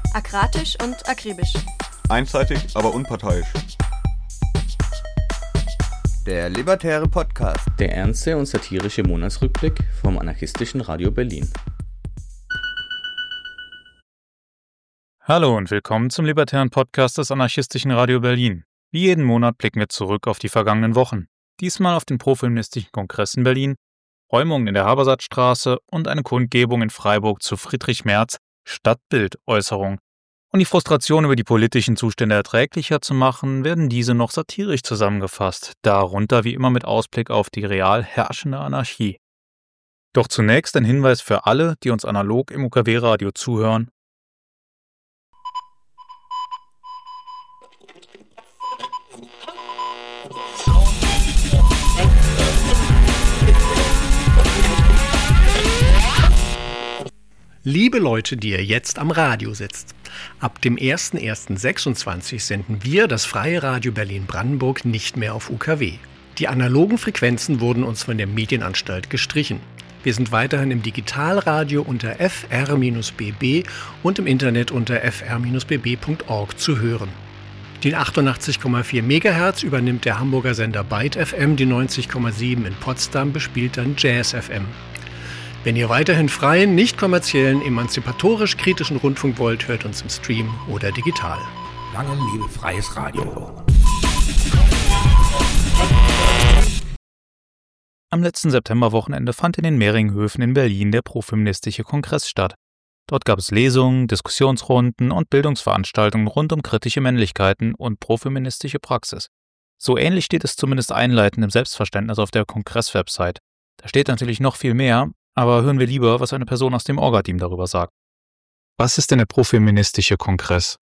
Akratisch und akribisch. Einseitig, aber unparteiisch. Der Libertäre Podcast. Der ernste und satirische Monatsrückblick vom anarchistischen Radio Berlin. Hallo und willkommen zum Libertären Podcast des anarchistischen Radio Berlin. Wie jeden Monat blicken wir zurück auf die vergangenen Wochen. Diesmal auf den Profeministischen Kongress in Berlin, Räumungen in der Habersattstraße und eine Kundgebung in Freiburg zu Friedrich Merz Stadtbild-Äußerung. Um die Frustration über die politischen Zustände erträglicher zu machen, werden diese noch satirisch zusammengefasst, darunter wie immer mit Ausblick auf die real herrschende Anarchie. Doch zunächst ein Hinweis für alle, die uns analog im UKW-Radio zuhören. Liebe Leute, die ihr jetzt am Radio sitzt, ab dem 01.01.26 senden wir, das Freie Radio Berlin-Brandenburg, nicht mehr auf UKW. Die analogen Frequenzen wurden uns von der Medienanstalt gestrichen. Wir sind weiterhin im Digitalradio unter fr-bb und im Internet unter fr-bb.org zu hören. Die 88,4 MHz übernimmt der Hamburger Sender Byte FM, die 90,7 in Potsdam bespielt dann Jazz FM. Wenn ihr weiterhin freien, nicht kommerziellen, emanzipatorisch-kritischen Rundfunk wollt, hört uns im Stream oder digital. Lange lebe freies Radio. Am letzten Septemberwochenende fand in den Mehringhöfen in Berlin der Profeministische Kongress statt. Dort gab es Lesungen, Diskussionsrunden und Bildungsveranstaltungen rund um kritische Männlichkeiten und profeministische Praxis. So ähnlich steht es zumindest einleitend im Selbstverständnis auf der Kongress-Website. Da steht natürlich noch viel mehr, aber hören wir lieber, was eine Person aus dem Orga-Team darüber sagt. Was ist denn der Profeministische Kongress?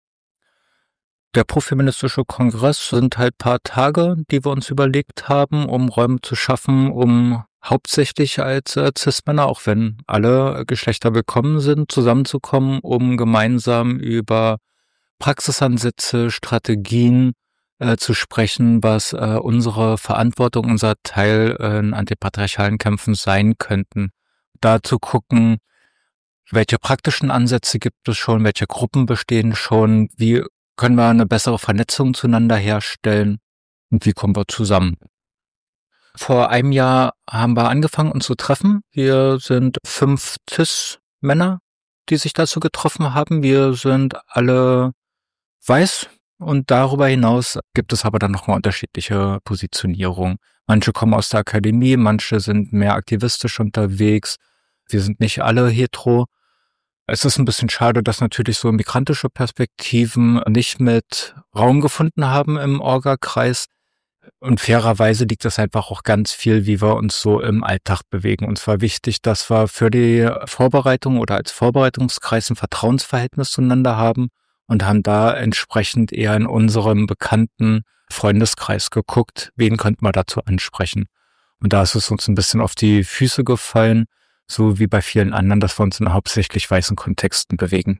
Der Profeministische Kongress sind halt ein paar Tage, die wir uns überlegt haben, um Räume zu schaffen, um hauptsächlich als Cis-Männer, auch wenn alle Geschlechter willkommen sind, zusammenzukommen, um gemeinsam über Praxisansätze, Strategien zu sprechen, was unsere Verantwortung, unser Teil in antipatriarchalen Kämpfen sein könnten. Da zu gucken, welche praktischen Ansätze gibt es schon, welche Gruppen bestehen schon, wie können wir eine bessere Vernetzung zueinander herstellen und wie kommen wir zusammen. Vor einem Jahr haben wir angefangen, uns zu treffen. Wir sind 5 Cis-Männer, die sich dazu getroffen haben. Wir sind alle weiß. Und darüber hinaus gibt es aber dann nochmal unterschiedliche Positionierungen. Manche kommen aus der Akademie, manche sind mehr aktivistisch unterwegs. Wir sind nicht alle hetero. Es ist ein bisschen schade, dass natürlich so migrantische Perspektiven nicht mit Raum gefunden haben im Orga-Kreis. Und fairerweise liegt das einfach auch ganz viel, wie wir uns so im Alltag bewegen. Uns war wichtig, dass wir für die Vorbereitung oder als Vorbereitungskreis ein Vertrauensverhältnis zueinander haben. Und haben da entsprechend eher in unserem bekannten Freundeskreis geguckt, wen könnten wir dazu ansprechen. Und da ist es uns ein bisschen auf die Füße gefallen, so wie bei vielen anderen, dass wir uns in hauptsächlich weißen Kontexten bewegen.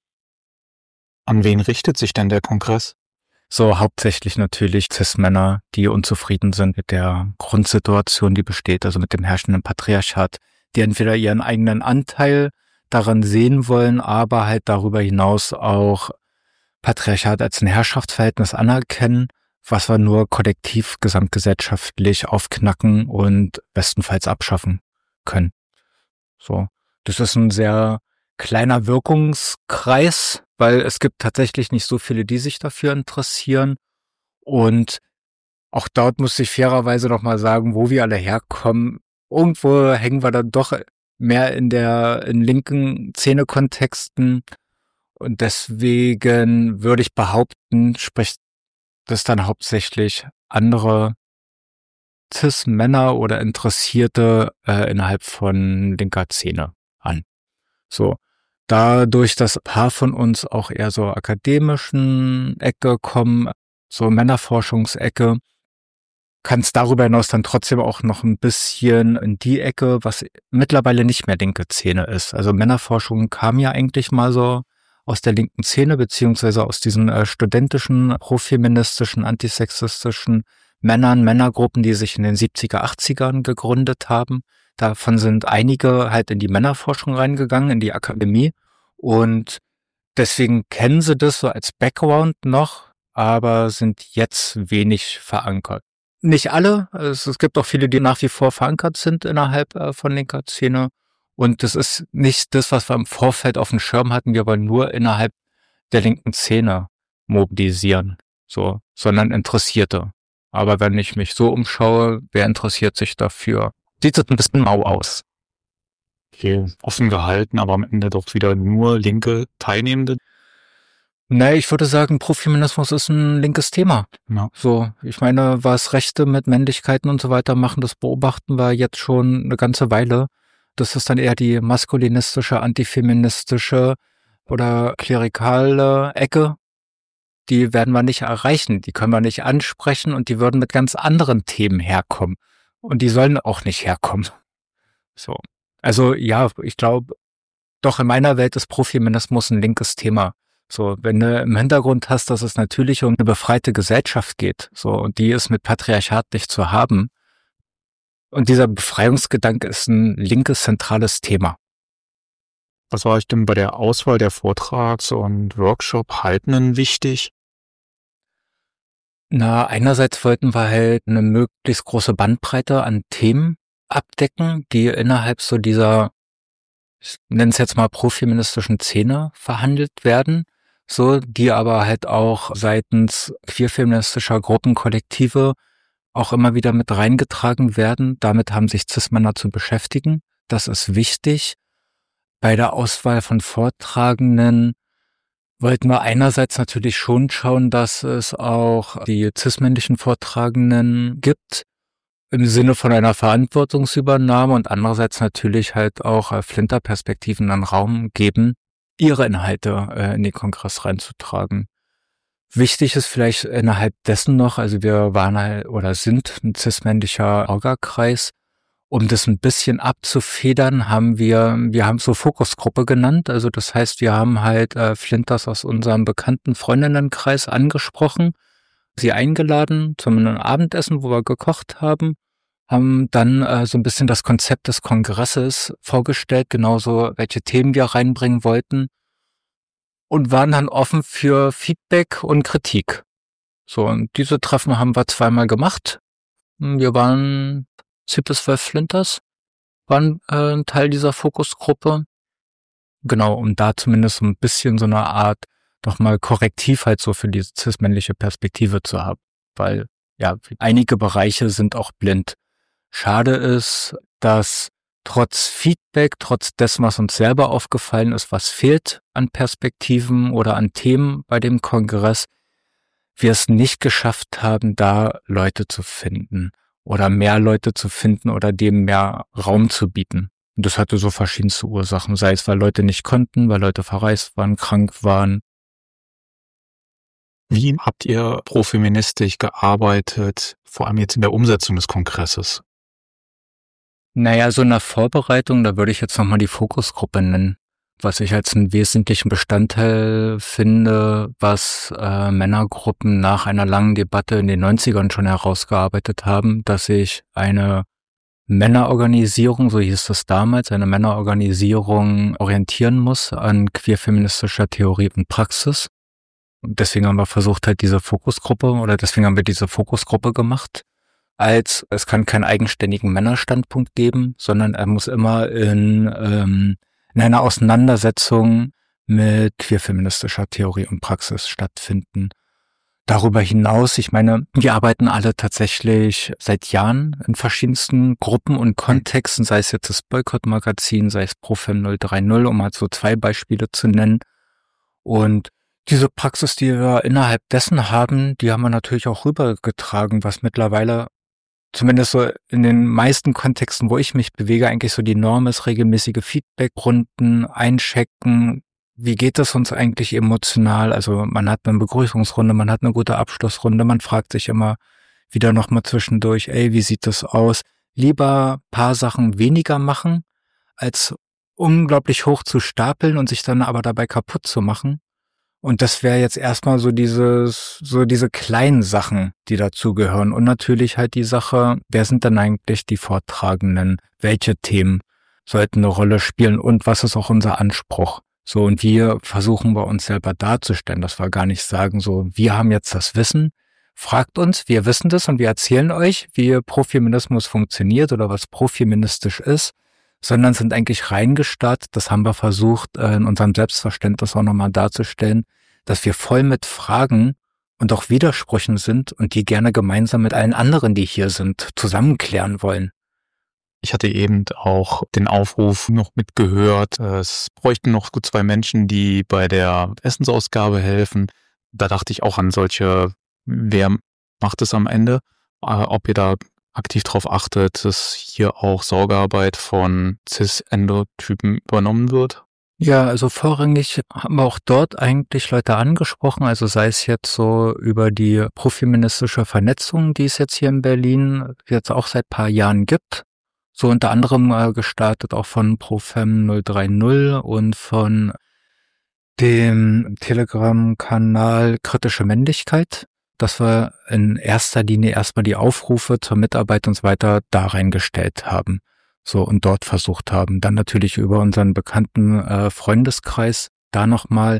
An wen richtet sich denn der Kongress? So hauptsächlich natürlich Cis-Männer, die unzufrieden sind mit der Grundsituation, die besteht, also mit dem herrschenden Patriarchat, die entweder ihren eigenen Anteil daran sehen wollen, aber halt darüber hinaus auch Patriarchat als ein Herrschaftsverhältnis anerkennen, was wir nur kollektiv, gesamtgesellschaftlich aufknacken und bestenfalls abschaffen können. So, das ist ein sehr kleiner Wirkungskreis, weil es gibt tatsächlich nicht so viele, die sich dafür interessieren. Und auch dort muss ich fairerweise noch mal sagen, wo wir alle herkommen. Irgendwo hängen wir dann doch mehr in linken Szenekontexten. Und deswegen würde ich behaupten, spricht das dann hauptsächlich andere Cis-Männer oder Interessierte innerhalb von linker Szene an. So, dadurch, dass ein paar von uns auch eher so akademischen Ecke kommen, so Männerforschungsecke, kann es darüber hinaus dann trotzdem auch noch ein bisschen in die Ecke, was mittlerweile nicht mehr linke Szene ist. Also Männerforschung kam ja eigentlich mal so aus der linken Szene, beziehungsweise aus diesen studentischen, profeministischen, antisexistischen Männergruppen, die sich in den 70er, 80ern gegründet haben. Davon sind einige halt in die Männerforschung reingegangen, in die Akademie. Und Deswegen kennen sie das so als Background noch, aber sind jetzt wenig verankert. Nicht alle, es gibt auch viele, die nach wie vor verankert sind innerhalb von linker Szene. Und das ist nicht das, was wir im Vorfeld auf dem Schirm hatten. Wir wollen nur innerhalb der linken Szene mobilisieren, so, sondern Interessierte. Aber wenn ich mich so umschaue, wer interessiert sich dafür? Sieht es ein bisschen mau aus. Okay, offen gehalten, aber am Ende doch wieder nur linke Teilnehmende. Nee, ich würde sagen, Profeminismus ist ein linkes Thema. Ja. So, ich meine, was Rechte mit Männlichkeiten und so weiter machen, das beobachten wir jetzt schon eine ganze Weile. Das ist dann eher die maskulinistische, antifeministische oder klerikale Ecke. Die werden wir nicht erreichen, die können wir nicht ansprechen und die würden mit ganz anderen Themen herkommen. Und die sollen auch nicht herkommen. So. Also ja, ich glaube, doch in meiner Welt ist Profeminismus ein linkes Thema. So, wenn du im Hintergrund hast, dass es natürlich um eine befreite Gesellschaft geht, so, und die ist mit Patriarchat nicht zu haben. Und dieser Befreiungsgedanke ist ein linkes, zentrales Thema. Was war euch denn bei der Auswahl der Vortrags- und Workshop-Haltenden wichtig? Na, einerseits wollten wir halt eine möglichst große Bandbreite an Themen abdecken, die innerhalb so dieser, ich nenne es jetzt mal profeministischen Szene verhandelt werden, so, die aber halt auch seitens queerfeministischer Gruppenkollektive auch immer wieder mit reingetragen werden. Damit haben sich Cis-Männer zu beschäftigen. Das ist wichtig. Bei der Auswahl von Vortragenden wollten wir einerseits natürlich schon schauen, dass es auch die cis-männlichen Vortragenden gibt, im Sinne von einer Verantwortungsübernahme, und andererseits natürlich halt auch Flinterperspektiven einen Raum geben, ihre Inhalte in den Kongress reinzutragen. Wichtig ist vielleicht innerhalb dessen noch, also wir waren halt oder sind ein cis-männlicher Orga-Kreis. Um das ein bisschen abzufedern, haben wir haben so Fokusgruppe genannt. Also das heißt, wir haben halt Flinters aus unserem bekannten Freundinnenkreis angesprochen, sie eingeladen zu einem Abendessen, wo wir gekocht haben dann so ein bisschen das Konzept des Kongresses vorgestellt, genauso welche Themen wir reinbringen wollten, und waren dann offen für Feedback und Kritik. So, und diese Treffen haben wir zweimal gemacht. Wir waren 10 bis 12 Flinters, waren ein Teil dieser Fokusgruppe. Genau, um da zumindest so ein bisschen so eine Art nochmal Korrektiv halt so für diese cis-männliche Perspektive zu haben. Weil, ja, einige Bereiche sind auch blind. Schade ist, dass trotz Feedback, trotz dessen, was uns selber aufgefallen ist, was fehlt an Perspektiven oder an Themen bei dem Kongress, wir es nicht geschafft haben, da Leute zu finden oder mehr Leute zu finden oder dem mehr Raum zu bieten. Und das hatte so verschiedenste Ursachen, sei es, weil Leute nicht konnten, weil Leute verreist waren, krank waren. Wie habt ihr profeministisch gearbeitet, vor allem jetzt in der Umsetzung des Kongresses? Naja, so in der Vorbereitung, da würde ich jetzt nochmal die Fokusgruppe nennen, was ich als einen wesentlichen Bestandteil finde, was Männergruppen nach einer langen Debatte in den 90ern schon herausgearbeitet haben, dass sich eine Männerorganisierung, so hieß es damals, eine Männerorganisierung orientieren muss an queerfeministischer Theorie und Praxis. Und deswegen haben wir versucht, halt diese Fokusgruppe gemacht. Es kann keinen eigenständigen Männerstandpunkt geben, sondern er muss immer in einer Auseinandersetzung mit queerfeministischer Theorie und Praxis stattfinden. Darüber hinaus, ich meine, wir arbeiten alle tatsächlich seit Jahren in verschiedensten Gruppen und Kontexten, sei es jetzt das Boykott-Magazin, sei es Profem 030, um halt so 2 Beispiele zu nennen. Und diese Praxis, die wir innerhalb dessen haben, die haben wir natürlich auch rübergetragen, was mittlerweile zumindest so in den meisten Kontexten, wo ich mich bewege, eigentlich so die Norm ist: regelmäßige Feedbackrunden, einchecken. Wie geht es uns eigentlich emotional? Also man hat eine Begrüßungsrunde, man hat eine gute Abschlussrunde, man fragt sich immer wieder nochmal zwischendurch, wie sieht das aus? Lieber paar Sachen weniger machen, als unglaublich hoch zu stapeln und sich dann aber dabei kaputt zu machen. Und das wäre jetzt erstmal so diese kleinen Sachen, die dazugehören. Und natürlich halt die Sache, wer sind denn eigentlich die Vortragenden? Welche Themen sollten eine Rolle spielen? Und was ist auch unser Anspruch? So, und wir versuchen bei uns selber darzustellen, dass wir gar nicht sagen, so, wir haben jetzt das Wissen, fragt uns, wir wissen das und wir erzählen euch, wie Profeminismus funktioniert oder was profeministisch ist, sondern sind eigentlich reingestartet, das haben wir versucht, in unserem Selbstverständnis auch nochmal darzustellen, dass wir voll mit Fragen und auch Widersprüchen sind und die gerne gemeinsam mit allen anderen, die hier sind, zusammenklären wollen. Ich hatte eben auch den Aufruf noch mitgehört, es bräuchten noch gut 2 Menschen, die bei der Essensausgabe helfen. Da dachte ich auch an solche, wer macht es am Ende, ob ihr da aktiv darauf achtet, dass hier auch Sorgearbeit von Cis-Endotypen übernommen wird. Ja, also vorrangig haben wir auch dort eigentlich Leute angesprochen, also sei es jetzt so über die profeministische Vernetzung, die es jetzt hier in Berlin jetzt auch seit paar Jahren gibt. So unter anderem gestartet auch von Profem 030 und von dem Telegram-Kanal Kritische Männlichkeit, dass wir in erster Linie erstmal die Aufrufe zur Mitarbeit und so weiter da reingestellt haben. So und dort versucht haben. Dann natürlich über unseren bekannten Freundeskreis da nochmal.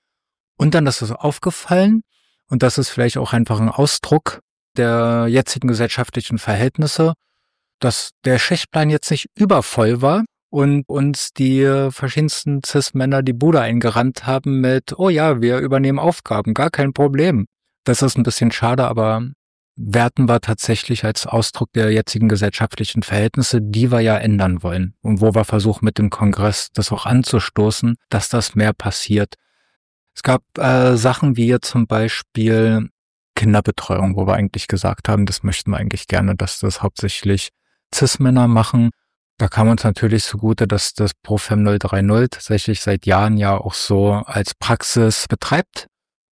Und dann ist es aufgefallen, und das ist vielleicht auch einfach ein Ausdruck der jetzigen gesellschaftlichen Verhältnisse, dass der Schichtplan jetzt nicht übervoll war und uns die verschiedensten Cis-Männer die Bude eingerannt haben mit, oh ja, wir übernehmen Aufgaben, gar kein Problem. Das ist ein bisschen schade, aber werten wir tatsächlich als Ausdruck der jetzigen gesellschaftlichen Verhältnisse, die wir ja ändern wollen und wo wir versuchen mit dem Kongress das auch anzustoßen, dass das mehr passiert. Es gab Sachen wie jetzt zum Beispiel Kinderbetreuung, wo wir eigentlich gesagt haben, das möchten wir eigentlich gerne, dass das hauptsächlich Cis-Männer machen. Da kam uns natürlich zugute, dass das Profem 030 tatsächlich seit Jahren ja auch so als Praxis betreibt.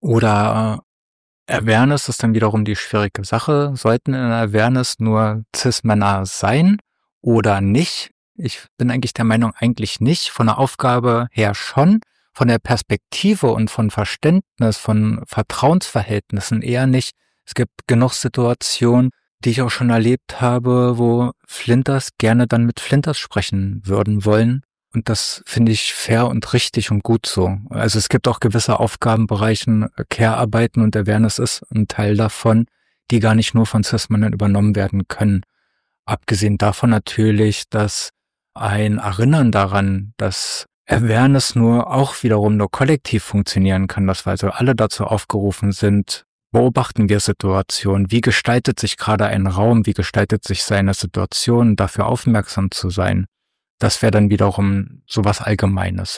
Oder Awareness ist dann wiederum die schwierige Sache. Sollten in Awareness nur Cis-Männer sein oder nicht? Ich bin eigentlich der Meinung, eigentlich nicht. Von der Aufgabe her schon. Von der Perspektive und von Verständnis, von Vertrauensverhältnissen eher nicht. Es gibt genug Situationen, die ich auch schon erlebt habe, wo Flinters gerne dann mit Flinters sprechen würden wollen. Und das finde ich fair und richtig und gut so. Also es gibt auch gewisse Aufgabenbereichen, Care-Arbeiten und Awareness ist ein Teil davon, die gar nicht nur von Cis-Männern übernommen werden können. Abgesehen davon natürlich, dass ein Erinnern daran, dass Awareness auch wiederum nur kollektiv funktionieren kann, dass wir also alle dazu aufgerufen sind, beobachten wir Situationen, wie gestaltet sich gerade ein Raum, wie gestaltet sich seine Situation, dafür aufmerksam zu sein. Das wäre dann wiederum sowas Allgemeines.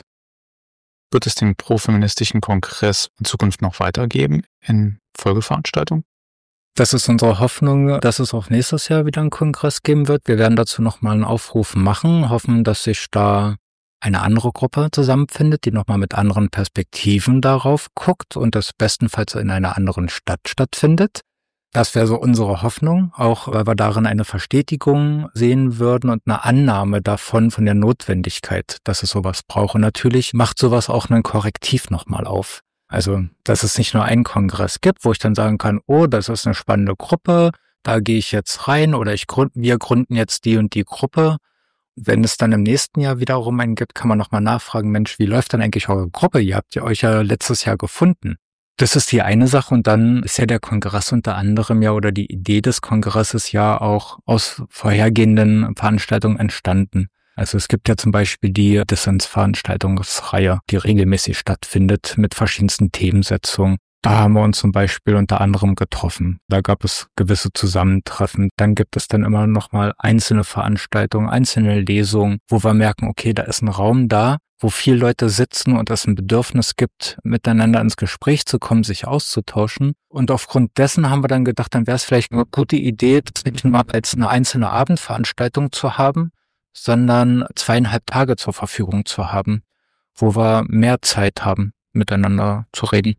Wird es den profeministischen Kongress in Zukunft noch weitergeben in Folgeveranstaltungen? Das ist unsere Hoffnung, dass es auch nächstes Jahr wieder einen Kongress geben wird. Wir werden dazu nochmal einen Aufruf machen, hoffen, dass sich da eine andere Gruppe zusammenfindet, die nochmal mit anderen Perspektiven darauf guckt und das bestenfalls in einer anderen Stadt stattfindet. Das wäre so unsere Hoffnung, auch weil wir darin eine Verstetigung sehen würden und eine Annahme davon, von der Notwendigkeit, dass es sowas braucht. Und natürlich macht sowas auch ein Korrektiv nochmal auf. Also, dass es nicht nur einen Kongress gibt, wo ich dann sagen kann, oh, das ist eine spannende Gruppe, da gehe ich jetzt rein oder wir gründen jetzt die und die Gruppe. Wenn es dann im nächsten Jahr wiederum einen gibt, kann man nochmal nachfragen, Mensch, wie läuft denn eigentlich eure Gruppe? Ihr habt ja euch ja letztes Jahr gefunden. Das ist die eine Sache und dann ist ja der Kongress unter anderem ja oder die Idee des Kongresses ja auch aus vorhergehenden Veranstaltungen entstanden. Also es gibt ja zum Beispiel die Dissens-Veranstaltungsreihe, die regelmäßig stattfindet mit verschiedensten Themensetzungen. Da haben wir uns zum Beispiel unter anderem getroffen. Da gab es gewisse Zusammentreffen. Dann gibt es dann immer noch mal einzelne Veranstaltungen, einzelne Lesungen, wo wir merken, okay, da ist ein Raum da, wo viele Leute sitzen und es ein Bedürfnis gibt, miteinander ins Gespräch zu kommen, sich auszutauschen. Und aufgrund dessen haben wir dann gedacht, dann wäre es vielleicht eine gute Idee, das nicht nur als eine einzelne Abendveranstaltung zu haben, sondern 2,5 Tage zur Verfügung zu haben, wo wir mehr Zeit haben, miteinander zu reden.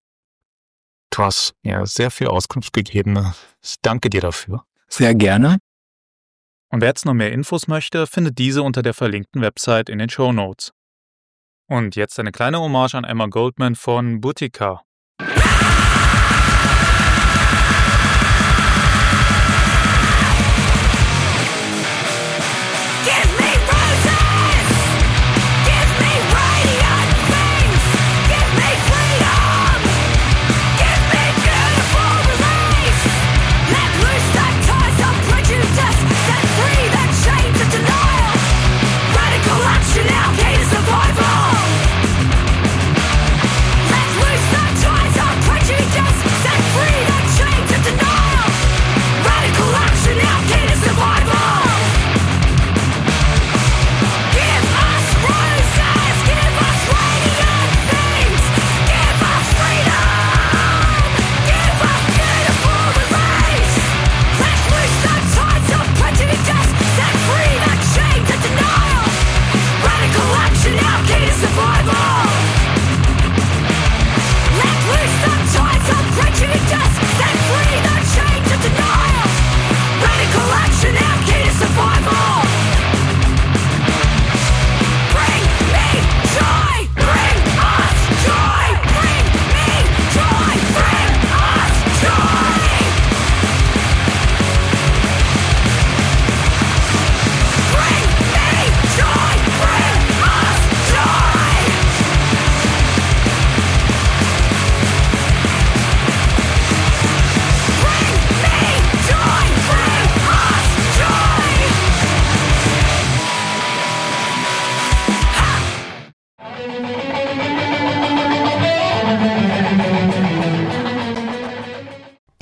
Du hast mir sehr viel Auskunft gegeben. Ich danke dir dafür. Sehr gerne. Und wer jetzt noch mehr Infos möchte, findet diese unter der verlinkten Website in den Shownotes. Und jetzt eine kleine Hommage an Emma Goldman von Boutica. Give me roses! Give me radiant things!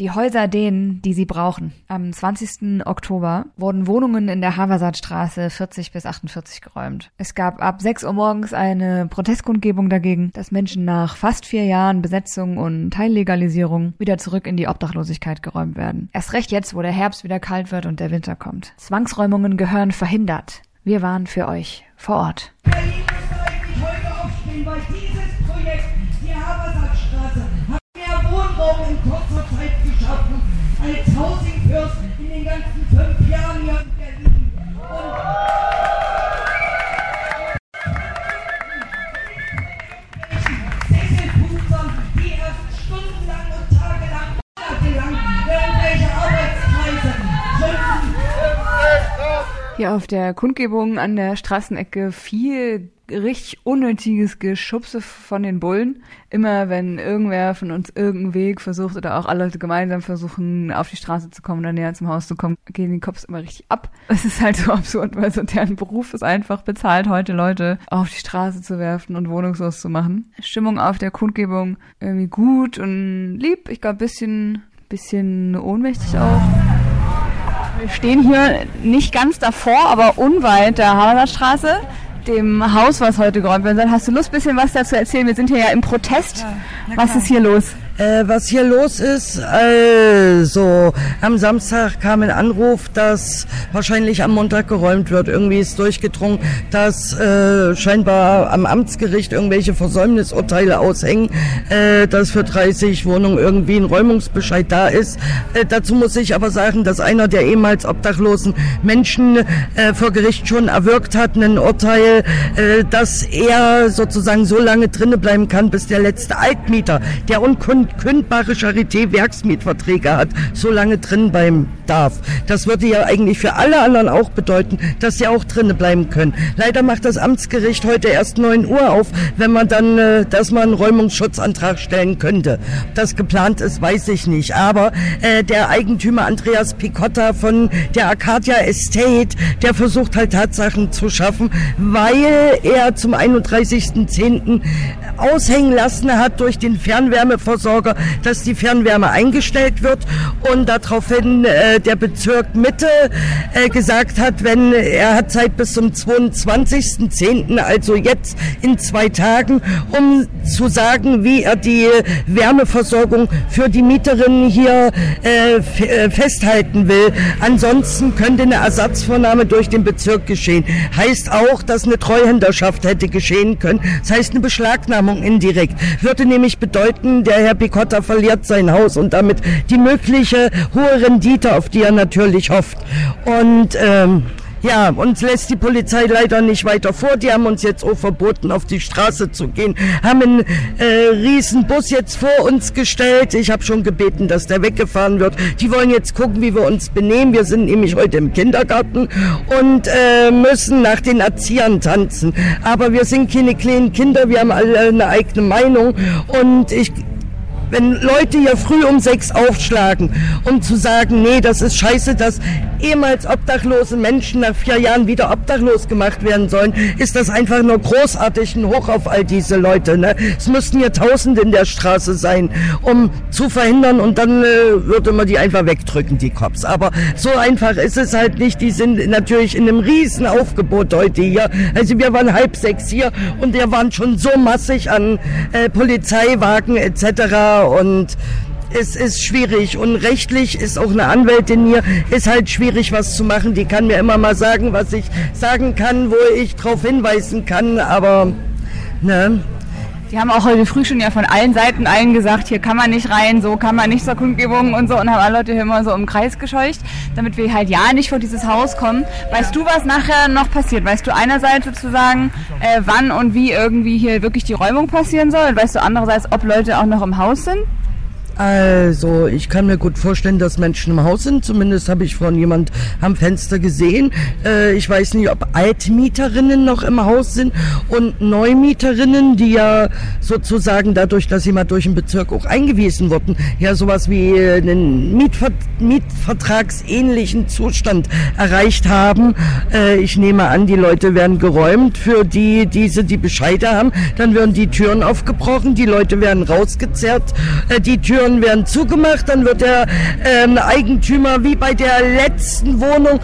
Die Häuser denen, die sie brauchen. Am 20. Oktober wurden Wohnungen in der Haversaatstraße 40 bis 48 geräumt. Es gab ab 6 Uhr morgens eine Protestkundgebung dagegen, dass Menschen nach fast 4 Jahren Besetzung und Teillegalisierung wieder zurück in die Obdachlosigkeit geräumt werden. Erst recht jetzt, wo der Herbst wieder kalt wird und der Winter kommt. Zwangsräumungen gehören verhindert. Wir waren für euch vor Ort. Berlin muss eigentlich heute aufstehen, weil dieses Projekt, die Haversaatstraße, hat mehr Wohnraum in kurzer Zeit geschaffen als Housing First in den ganzen 5 Jahren hier in Berlin. Sesselpupsern, die erst stundenlang und tagelang, monatelang irgendwelche Arbeitskreise gründen. Hier auf der Kundgebung an der Straßenecke viel richtig unnötiges Geschubse von den Bullen. Immer wenn irgendwer von uns irgendeinen Weg versucht oder auch alle Leute gemeinsam versuchen, auf die Straße zu kommen oder näher zum Haus zu kommen, gehen die Cops immer richtig ab. Es ist halt so absurd, weil so deren Beruf ist einfach bezahlt, heute Leute auf die Straße zu werfen und wohnungslos zu machen. Stimmung auf der Kundgebung irgendwie gut und lieb. Ich glaube, bisschen ohnmächtig auch. Wir stehen hier nicht ganz davor, aber unweit der Haversaatstraße, dem Haus, was heute geräumt werden soll. Hast du Lust, ein bisschen was dazu erzählen? Wir sind hier ja im Protest. Ja, was ist hier los? Was hier los ist, also am Samstag kam ein Anruf, dass wahrscheinlich am Montag geräumt wird. Irgendwie ist durchgedrungen, dass scheinbar am Amtsgericht irgendwelche Versäumnisurteile aushängen, dass für 30 Wohnungen irgendwie ein Räumungsbescheid da ist. Dazu muss ich aber sagen, dass einer der ehemals obdachlosen Menschen vor Gericht schon erwirkt hat, ein Urteil, dass er sozusagen so lange drinnen bleiben kann, bis der letzte Altmieter, der unkündbare Charité-Werksmietverträge hat, so lange drin bleiben darf. Das würde ja eigentlich für alle anderen auch bedeuten, dass sie auch drinnen bleiben können. Leider macht das Amtsgericht heute erst 9 Uhr auf, wenn man dann, dass man einen Räumungsschutzantrag stellen könnte. Ob das geplant ist, weiß ich nicht. Aber der Eigentümer Andreas Picotta von der Arcadia Estate, der versucht halt Tatsachen zu schaffen, weil er zum 31.10. aushängen lassen hat durch den Fernwärmeversorger, dass die Fernwärme eingestellt wird und daraufhin der Bezirk Mitte gesagt hat, wenn er hat Zeit bis zum 22.10., also jetzt in 2 Tagen, um zu sagen, wie er die Wärmeversorgung für die Mieterinnen hier festhalten will. Ansonsten könnte eine Ersatzvornahme durch den Bezirk geschehen. Heißt auch, dass eine Treuhänderschaft hätte geschehen können. Das heißt eine Beschlagnahmung indirekt. Würde nämlich bedeuten, der Herr Picotta verliert sein Haus und damit die mögliche hohe Rendite, auf die er natürlich hofft. Und ja, uns lässt die Polizei leider nicht weiter vor. Die haben uns jetzt auch verboten, auf die Straße zu gehen. Haben einen riesen Bus jetzt vor uns gestellt. Ich habe schon gebeten, dass der weggefahren wird. Die wollen jetzt gucken, wie wir uns benehmen. Wir sind nämlich heute im Kindergarten und müssen nach den Erziehern tanzen. Aber wir sind keine kleinen Kinder. Wir haben alle eine eigene Meinung. Und wenn Leute hier früh um 6 aufschlagen, um zu sagen, nee, das ist scheiße, dass ehemals obdachlose Menschen nach 4 Jahren wieder obdachlos gemacht werden sollen, ist das einfach nur großartig, ein Hoch auf all diese Leute. Ne? Es müssten hier Tausende in der Straße sein, um zu verhindern, und dann würde man die einfach wegdrücken, die Cops. Aber so einfach ist es halt nicht. Die sind natürlich in einem riesen Aufgebot heute hier. Also wir waren 5:30 hier und wir waren schon so massig an Polizeiwagen etc. Und es ist schwierig, und rechtlich ist auch eine Anwältin hier, ist halt schwierig, was zu machen. Die kann mir immer mal sagen, was ich sagen kann, wo ich drauf hinweisen kann, aber ne. Die haben auch heute früh schon ja von allen Seiten allen gesagt, hier kann man nicht rein, so kann man nicht zur Kundgebung und so, und haben alle Leute hier immer so im Kreis gescheucht, damit wir halt ja nicht vor dieses Haus kommen. Weißt du, was nachher noch passiert? Weißt du einerseits sozusagen, wann und wie irgendwie hier wirklich die Räumung passieren soll? Und weißt du andererseits, ob Leute auch noch im Haus sind? Also, ich kann mir gut vorstellen, dass Menschen im Haus sind. Zumindest habe ich vorhin jemand am Fenster gesehen. Ich weiß nicht, ob Altmieterinnen noch im Haus sind und Neumieterinnen, die ja sozusagen dadurch, dass sie mal durch den Bezirk auch eingewiesen wurden, ja sowas wie einen Mietvertragsähnlichen Zustand erreicht haben. Ich nehme an, die Leute werden geräumt für die Bescheide haben. Dann werden die Türen aufgebrochen, die Leute werden rausgezerrt. Die Türen Türen werden zugemacht, dann wird der Eigentümer, wie bei der letzten Wohnung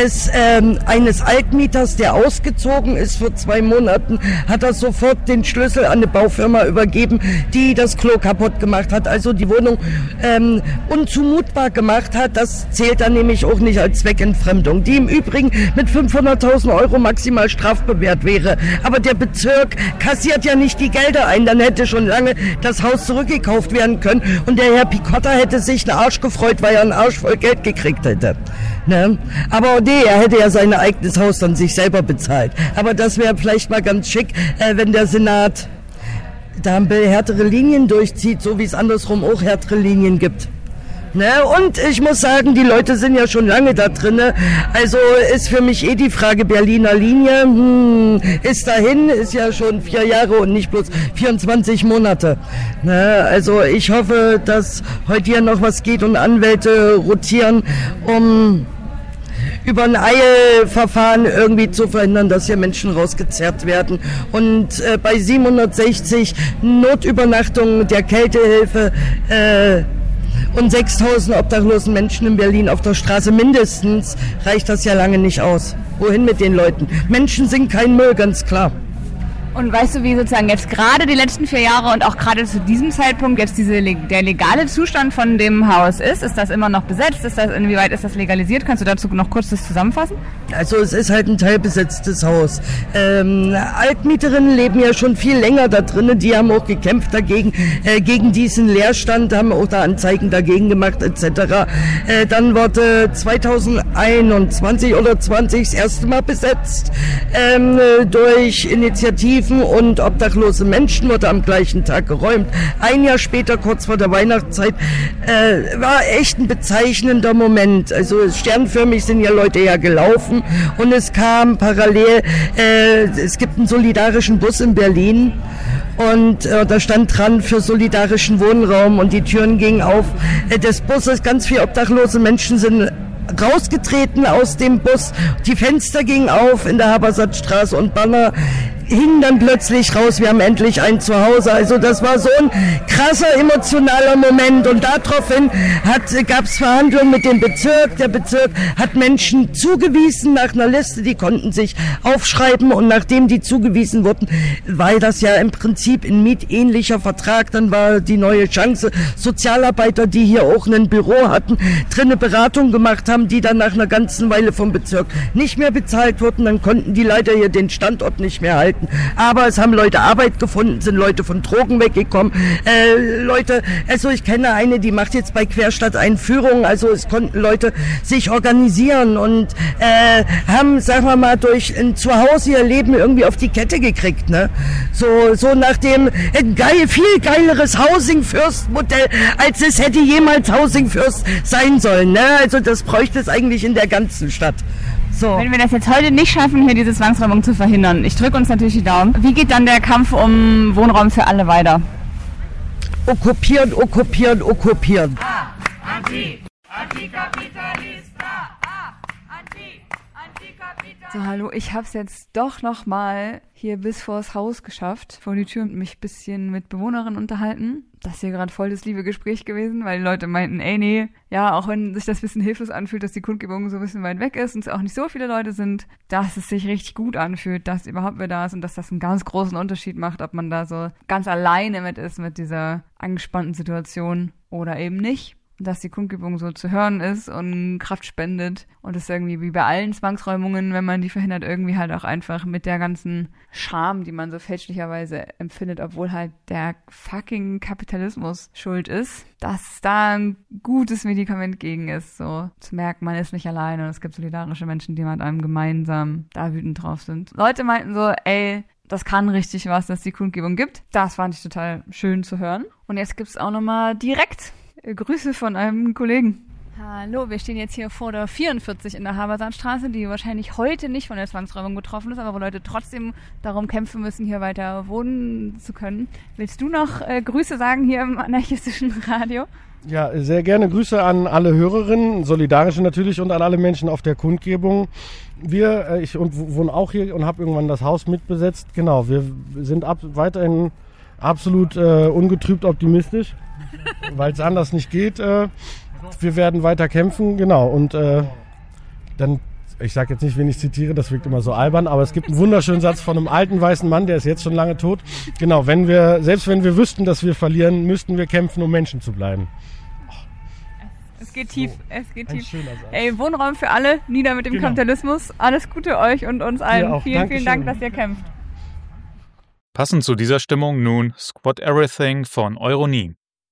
eines Altmieters, der ausgezogen ist vor 2 Monaten, hat er sofort den Schlüssel an eine Baufirma übergeben, die das Klo kaputt gemacht hat, also die Wohnung unzumutbar gemacht hat. Das zählt dann nämlich auch nicht als Zweckentfremdung, die im Übrigen mit 500.000 Euro maximal strafbewehrt wäre. Aber der Bezirk kassiert ja nicht die Gelder ein, dann hätte schon lange das Haus zurückgekauft werden können und der Herr Picotta hätte sich einen Arsch gefreut, weil er einen Arsch voll Geld gekriegt hätte. Ne? Aber nee, er hätte ja sein eigenes Haus dann sich selber bezahlt. Aber das wäre vielleicht mal ganz schick, wenn der Senat da härtere Linien durchzieht, so wie es andersrum auch härtere Linien gibt. Ne? Und ich muss sagen, die Leute sind ja schon lange da drinne. Also ist für mich die Frage Berliner Linie. Ist dahin, ist ja schon 4 Jahre und nicht bloß 24 Monate. Ne? Also ich hoffe, dass heute hier noch was geht und Anwälte rotieren, um über ein Eilverfahren irgendwie zu verhindern, dass hier Menschen rausgezerrt werden. Und bei 760 Notübernachtungen der Kältehilfe und 6.000 obdachlosen Menschen in Berlin auf der Straße mindestens reicht das ja lange nicht aus. Wohin mit den Leuten? Menschen sind kein Müll, ganz klar. Und weißt du, wie sozusagen jetzt gerade die letzten 4 Jahre und auch gerade zu diesem Zeitpunkt jetzt der legale Zustand von dem Haus ist? Ist das immer noch besetzt? Inwieweit ist das legalisiert? Kannst du dazu noch kurz das zusammenfassen? Also es ist halt ein teilbesetztes Haus. Altmieterinnen leben ja schon viel länger da drinnen. Die haben auch gekämpft dagegen, gegen diesen Leerstand, haben auch da Anzeigen dagegen gemacht etc. Dann wurde 2021 oder 20 das erste Mal besetzt durch Initiativen und obdachlose Menschen, wurde am gleichen Tag geräumt. Ein Jahr später, kurz vor der Weihnachtszeit, war echt ein bezeichnender Moment. Also sternförmig sind ja Leute ja gelaufen und es kam parallel, es gibt einen solidarischen Bus in Berlin und da stand dran für solidarischen Wohnraum und die Türen gingen auf des Busses. Ganz viele obdachlose Menschen sind rausgetreten aus dem Bus, die Fenster gingen auf in der Habersatzstraße und Banner hingen dann plötzlich raus, wir haben endlich ein Zuhause. Also das war so ein krasser emotionaler Moment und daraufhin gab es Verhandlungen mit dem Bezirk. Der Bezirk hat Menschen zugewiesen nach einer Liste, die konnten sich aufschreiben und nachdem die zugewiesen wurden, war das ja im Prinzip ein mietähnlicher Vertrag. Dann war die neue Chance, Sozialarbeiter, die hier auch ein Büro hatten, drinne Beratung gemacht haben, die dann nach einer ganzen Weile vom Bezirk nicht mehr bezahlt wurden. Dann konnten die leider hier den Standort nicht mehr halten. Aber es haben Leute Arbeit gefunden, sind Leute von Drogen weggekommen. Leute, also ich kenne eine, die macht jetzt bei Querstadt Einführung, also es konnten Leute sich organisieren und haben, sagen wir mal, durch ein Zuhause ihr Leben irgendwie auf die Kette gekriegt, ne? So nach dem viel geileres Housing First Modell, als es hätte jemals Housing First sein sollen, ne? Also das bräuchte es eigentlich in der ganzen Stadt. So. Wenn wir das jetzt heute nicht schaffen, hier diese Zwangsräumung zu verhindern, ich drücke uns natürlich die Daumen, wie geht dann der Kampf um Wohnraum für alle weiter? Okkupieren, okkupieren, okkupieren. So, hallo, ich hab's jetzt doch nochmal hier bis vors Haus geschafft, vor die Tür und mich ein bisschen mit Bewohnerinnen unterhalten. Das ist hier gerade voll das liebe Gespräch gewesen, weil die Leute meinten, nee, ja, auch wenn sich das ein bisschen hilflos anfühlt, dass die Kundgebung so ein bisschen weit weg ist und es auch nicht so viele Leute sind, dass es sich richtig gut anfühlt, dass überhaupt wer da ist und dass das einen ganz großen Unterschied macht, ob man da so ganz alleine mit ist mit dieser angespannten Situation oder eben nicht. Dass die Kundgebung so zu hören ist und Kraft spendet und es irgendwie wie bei allen Zwangsräumungen, wenn man die verhindert, irgendwie halt auch einfach mit der ganzen Scham, die man so fälschlicherweise empfindet, obwohl halt der fucking Kapitalismus schuld ist, dass da ein gutes Medikament gegen ist, so zu merken, man ist nicht alleine und es gibt solidarische Menschen, die mit einem gemeinsam da wütend drauf sind. Leute meinten so, das kann richtig was, dass die Kundgebung gibt. Das fand ich total schön zu hören. Und jetzt gibt's auch nochmal direkt Grüße von einem Kollegen. Hallo, wir stehen jetzt hier vor der 44 in der Habersatzstraße, die wahrscheinlich heute nicht von der Zwangsräumung betroffen ist, aber wo Leute trotzdem darum kämpfen müssen, hier weiter wohnen zu können. Willst du noch Grüße sagen hier im anarchistischen Radio? Ja, sehr gerne Grüße an alle Hörerinnen, solidarische natürlich und an alle Menschen auf der Kundgebung. Ich wohne auch hier und habe irgendwann das Haus mitbesetzt. Genau, wir sind weiterhin absolut ungetrübt optimistisch. weil es anders nicht geht. Wir werden weiter kämpfen, genau. Und dann, ich sage jetzt nicht, wen ich zitiere, das wirkt immer so albern, aber es gibt einen wunderschönen Satz von einem alten weißen Mann, der ist jetzt schon lange tot. Genau, selbst wenn wir wüssten, dass wir verlieren, müssten wir kämpfen, um Menschen zu bleiben. Es geht tief, es geht tief. Schöner Satz. Ey, Wohnraum für alle, nieder mit dem Kapitalismus. Alles Gute euch und uns allen. Vielen Dank, dass ihr kämpft. Passend zu dieser Stimmung nun Squat Everything von Euronie.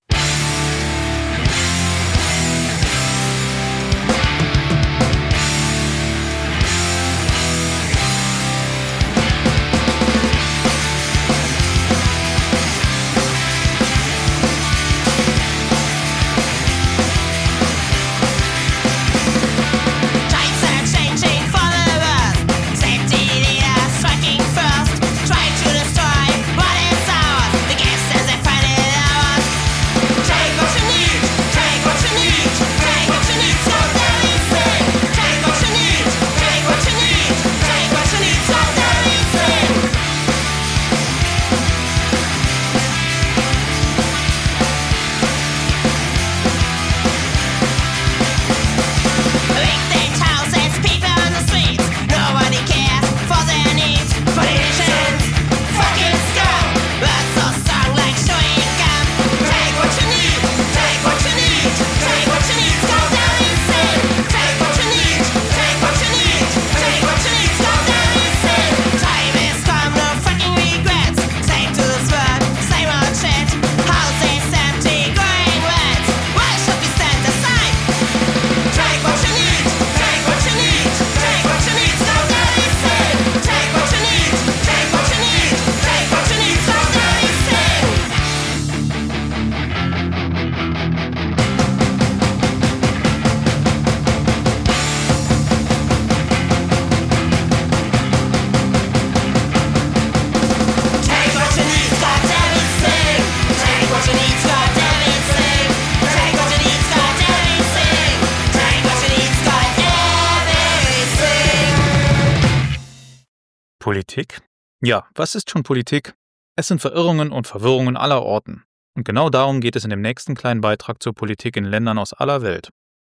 Politik? Ja, was ist schon Politik? Es sind Verirrungen und Verwirrungen aller Orten. Und genau darum geht es in dem nächsten kleinen Beitrag zur Politik in Ländern aus aller Welt.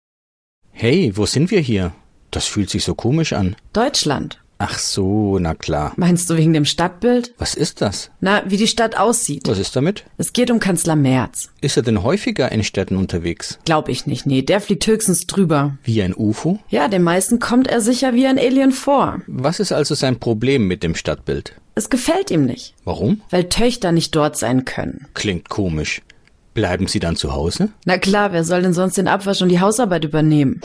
Hey, wo sind wir hier? Das fühlt sich so komisch an. Deutschland. Ach so, na klar. Meinst du wegen dem Stadtbild? Was ist das? Na, wie die Stadt aussieht. Was ist damit? Es geht um Kanzler Merz. Ist er denn häufiger in Städten unterwegs? Glaub ich nicht, nee. Der fliegt höchstens drüber. Wie ein UFO? Ja, den meisten kommt er sicher wie ein Alien vor. Was ist also sein Problem mit dem Stadtbild? Es gefällt ihm nicht. Warum? Weil Töchter nicht dort sein können. Klingt komisch. Bleiben sie dann zu Hause? Na klar, wer soll denn sonst den Abwasch und die Hausarbeit übernehmen?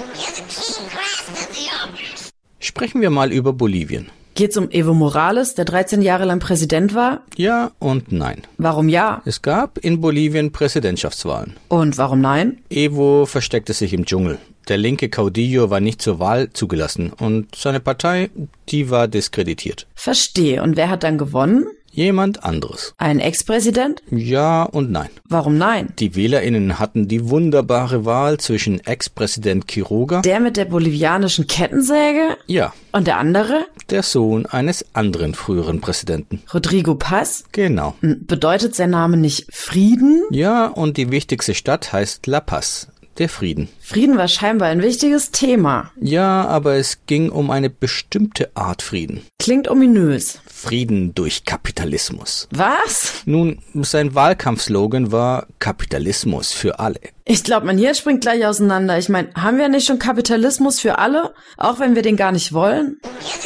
Sprechen wir mal über Bolivien. Geht's um Evo Morales, der 13 Jahre lang Präsident war? Ja und nein. Warum ja? Es gab in Bolivien Präsidentschaftswahlen. Und warum nein? Evo versteckte sich im Dschungel. Der linke Caudillo war nicht zur Wahl zugelassen und seine Partei, die war diskreditiert. Verstehe. Und wer hat dann gewonnen? Jemand anderes. Ein Ex-Präsident? Ja und nein. Warum nein? Die WählerInnen hatten die wunderbare Wahl zwischen Ex-Präsident Quiroga. Der mit der bolivianischen Kettensäge? Ja. Und der andere? Der Sohn eines anderen früheren Präsidenten. Rodrigo Paz? Genau. Bedeutet sein Name nicht Frieden? Ja, und die wichtigste Stadt heißt La Paz. Der Frieden. Frieden war scheinbar ein wichtiges Thema. Ja, aber es ging um eine bestimmte Art Frieden. Klingt ominös. Frieden durch Kapitalismus. Was? Nun, sein Wahlkampfslogan war Kapitalismus für alle. Ich glaube, mein Hirn springt gleich auseinander. Ich meine, haben wir nicht schon Kapitalismus für alle? Auch wenn wir den gar nicht wollen?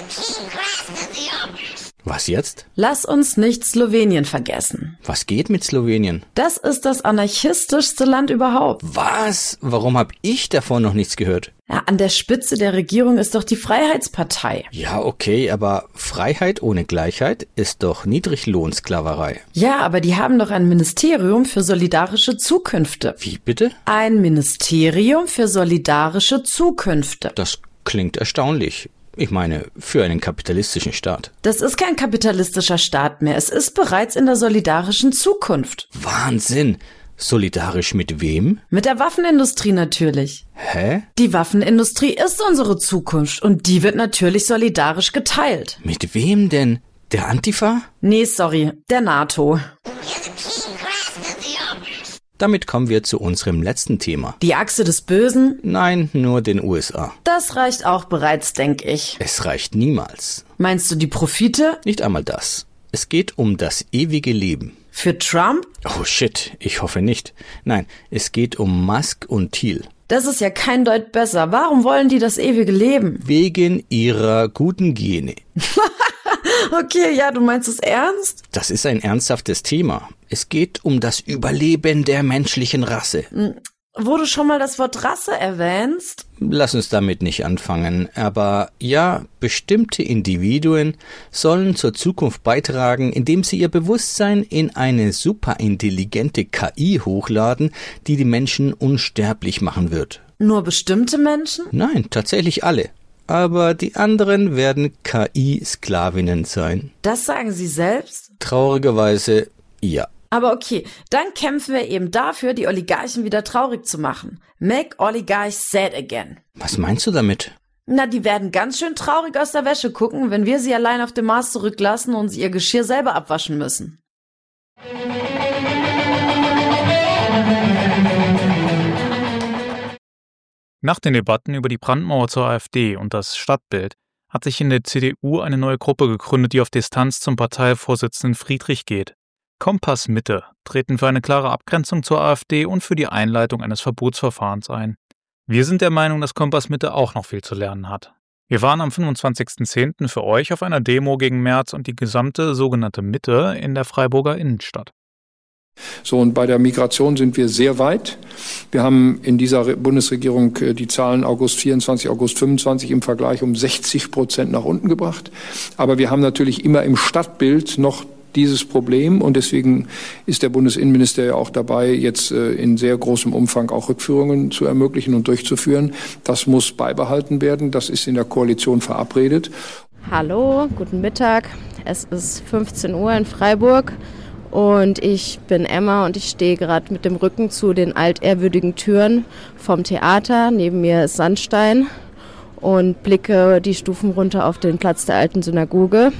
Was jetzt? Lass uns nicht Slowenien vergessen. Was geht mit Slowenien? Das ist das anarchistischste Land überhaupt. Was? Warum habe ich davon noch nichts gehört? Ja, an der Spitze der Regierung ist doch die Freiheitspartei. Ja, okay, aber Freiheit ohne Gleichheit ist doch Niedriglohnsklaverei. Ja, aber die haben doch ein Ministerium für solidarische Zukünfte. Wie bitte? Ein Ministerium für solidarische Zukünfte. Das klingt erstaunlich. Ich meine, für einen kapitalistischen Staat. Das ist kein kapitalistischer Staat mehr. Es ist bereits in der solidarischen Zukunft. Wahnsinn! Solidarisch mit wem? Mit der Waffenindustrie natürlich. Hä? Die Waffenindustrie ist unsere Zukunft und die wird natürlich solidarisch geteilt. Mit wem denn? Der Antifa? Nee, sorry, der NATO. Damit kommen wir zu unserem letzten Thema. Die Achse des Bösen? Nein, nur den USA. Das reicht auch bereits, denke ich. Es reicht niemals. Meinst du die Profite? Nicht einmal das. Es geht um das ewige Leben. Für Trump? Oh shit, ich hoffe nicht. Nein, es geht um Musk und Thiel. Das ist ja kein Deut besser. Warum wollen die das ewige Leben? Wegen ihrer guten Gene. Okay, ja, du meinst es ernst? Das ist ein ernsthaftes Thema. Es geht um das Überleben der menschlichen Rasse. Wo du schon mal das Wort Rasse erwähnst? Lass uns damit nicht anfangen, aber ja, bestimmte Individuen sollen zur Zukunft beitragen, indem sie ihr Bewusstsein in eine superintelligente KI hochladen, die die Menschen unsterblich machen wird. Nur bestimmte Menschen? Nein, tatsächlich alle. Aber die anderen werden KI-Sklavinnen sein. Das sagen sie selbst? Traurigerweise, ja. Aber okay, dann kämpfen wir eben dafür, die Oligarchen wieder traurig zu machen. Make Oligarchs sad again. Was meinst du damit? Na, die werden ganz schön traurig aus der Wäsche gucken, wenn wir sie allein auf dem Mars zurücklassen und sie ihr Geschirr selber abwaschen müssen. Nach den Debatten über die Brandmauer zur AfD und das Stadtbild hat sich in der CDU eine neue Gruppe gegründet, die auf Distanz zum Parteivorsitzenden Friedrich geht. Kompass Mitte treten für eine klare Abgrenzung zur AfD und für die Einleitung eines Verbotsverfahrens ein. Wir sind der Meinung, dass Kompass Mitte auch noch viel zu lernen hat. Wir waren am 25.10. für euch auf einer Demo gegen Merz und die gesamte sogenannte Mitte in der Freiburger Innenstadt. So, und bei der Migration sind wir sehr weit. Wir haben in dieser Bundesregierung die Zahlen August 24, August 25 im Vergleich um 60% nach unten gebracht. Aber wir haben natürlich immer im Stadtbild noch dieses Problem und deswegen ist der Bundesinnenminister ja auch dabei, jetzt in sehr großem Umfang auch Rückführungen zu ermöglichen und durchzuführen. Das muss beibehalten werden. Das ist in der Koalition verabredet. Hallo, guten Mittag. Es ist 15 Uhr in Freiburg. Und ich bin Emma und ich stehe gerade mit dem Rücken zu den altehrwürdigen Türen vom Theater. Neben mir ist Sandstein und blicke die Stufen runter auf den Platz der alten Synagoge.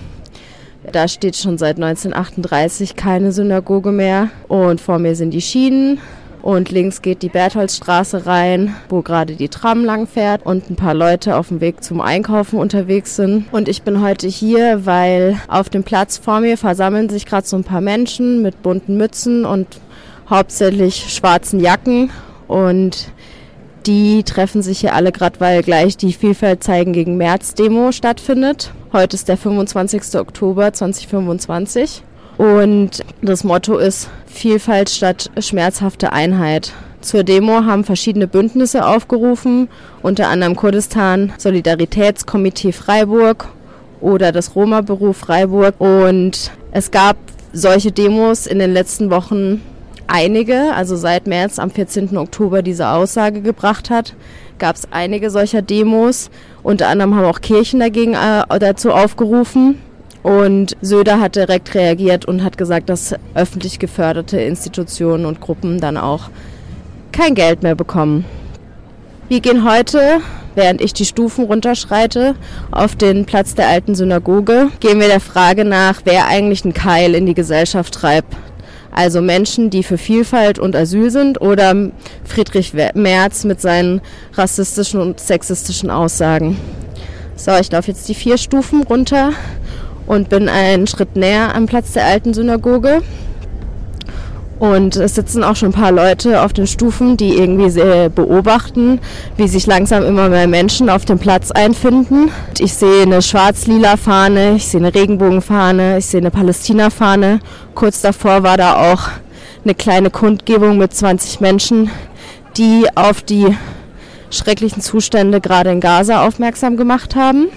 Da steht schon seit 1938 keine Synagoge mehr. Und vor mir sind die Schienen. Und links geht die Bertholdsstraße rein, wo gerade die Tram lang fährt und ein paar Leute auf dem Weg zum Einkaufen unterwegs sind. Und ich bin heute hier, weil auf dem Platz vor mir versammeln sich gerade so ein paar Menschen mit bunten Mützen und hauptsächlich schwarzen Jacken. Und die treffen sich hier alle gerade, weil gleich die Vielfalt zeigen gegen Merz-Demo stattfindet. Heute ist der 25. Oktober 2025. Und das Motto ist Vielfalt statt schmerzhafte Einheit. Zur Demo haben verschiedene Bündnisse aufgerufen, unter anderem Kurdistan, Solidaritätskomitee Freiburg oder das Roma-Büro Freiburg. Und es gab solche Demos in den letzten Wochen einige, also seit März am 14. Oktober diese Aussage gebracht hat, gab es einige solcher Demos. Unter anderem haben auch Kirchen dazu aufgerufen. Und Söder hat direkt reagiert und hat gesagt, dass öffentlich geförderte Institutionen und Gruppen dann auch kein Geld mehr bekommen. Wir gehen heute, während ich die Stufen runterschreite, auf den Platz der alten Synagoge, gehen wir der Frage nach, wer eigentlich einen Keil in die Gesellschaft treibt. Also Menschen, die für Vielfalt und Asyl sind oder Friedrich Merz mit seinen rassistischen und sexistischen Aussagen. So, ich laufe jetzt die 4 Stufen runter und bin einen Schritt näher am Platz der alten Synagoge. Und es sitzen auch schon ein paar Leute auf den Stufen, die irgendwie sehr beobachten, wie sich langsam immer mehr Menschen auf dem Platz einfinden. Ich sehe eine schwarz-lila Fahne, ich sehe eine Regenbogenfahne, ich sehe eine Palästina-Fahne. Kurz davor war da auch eine kleine Kundgebung mit 20 Menschen, die auf die schrecklichen Zustände gerade in Gaza aufmerksam gemacht haben.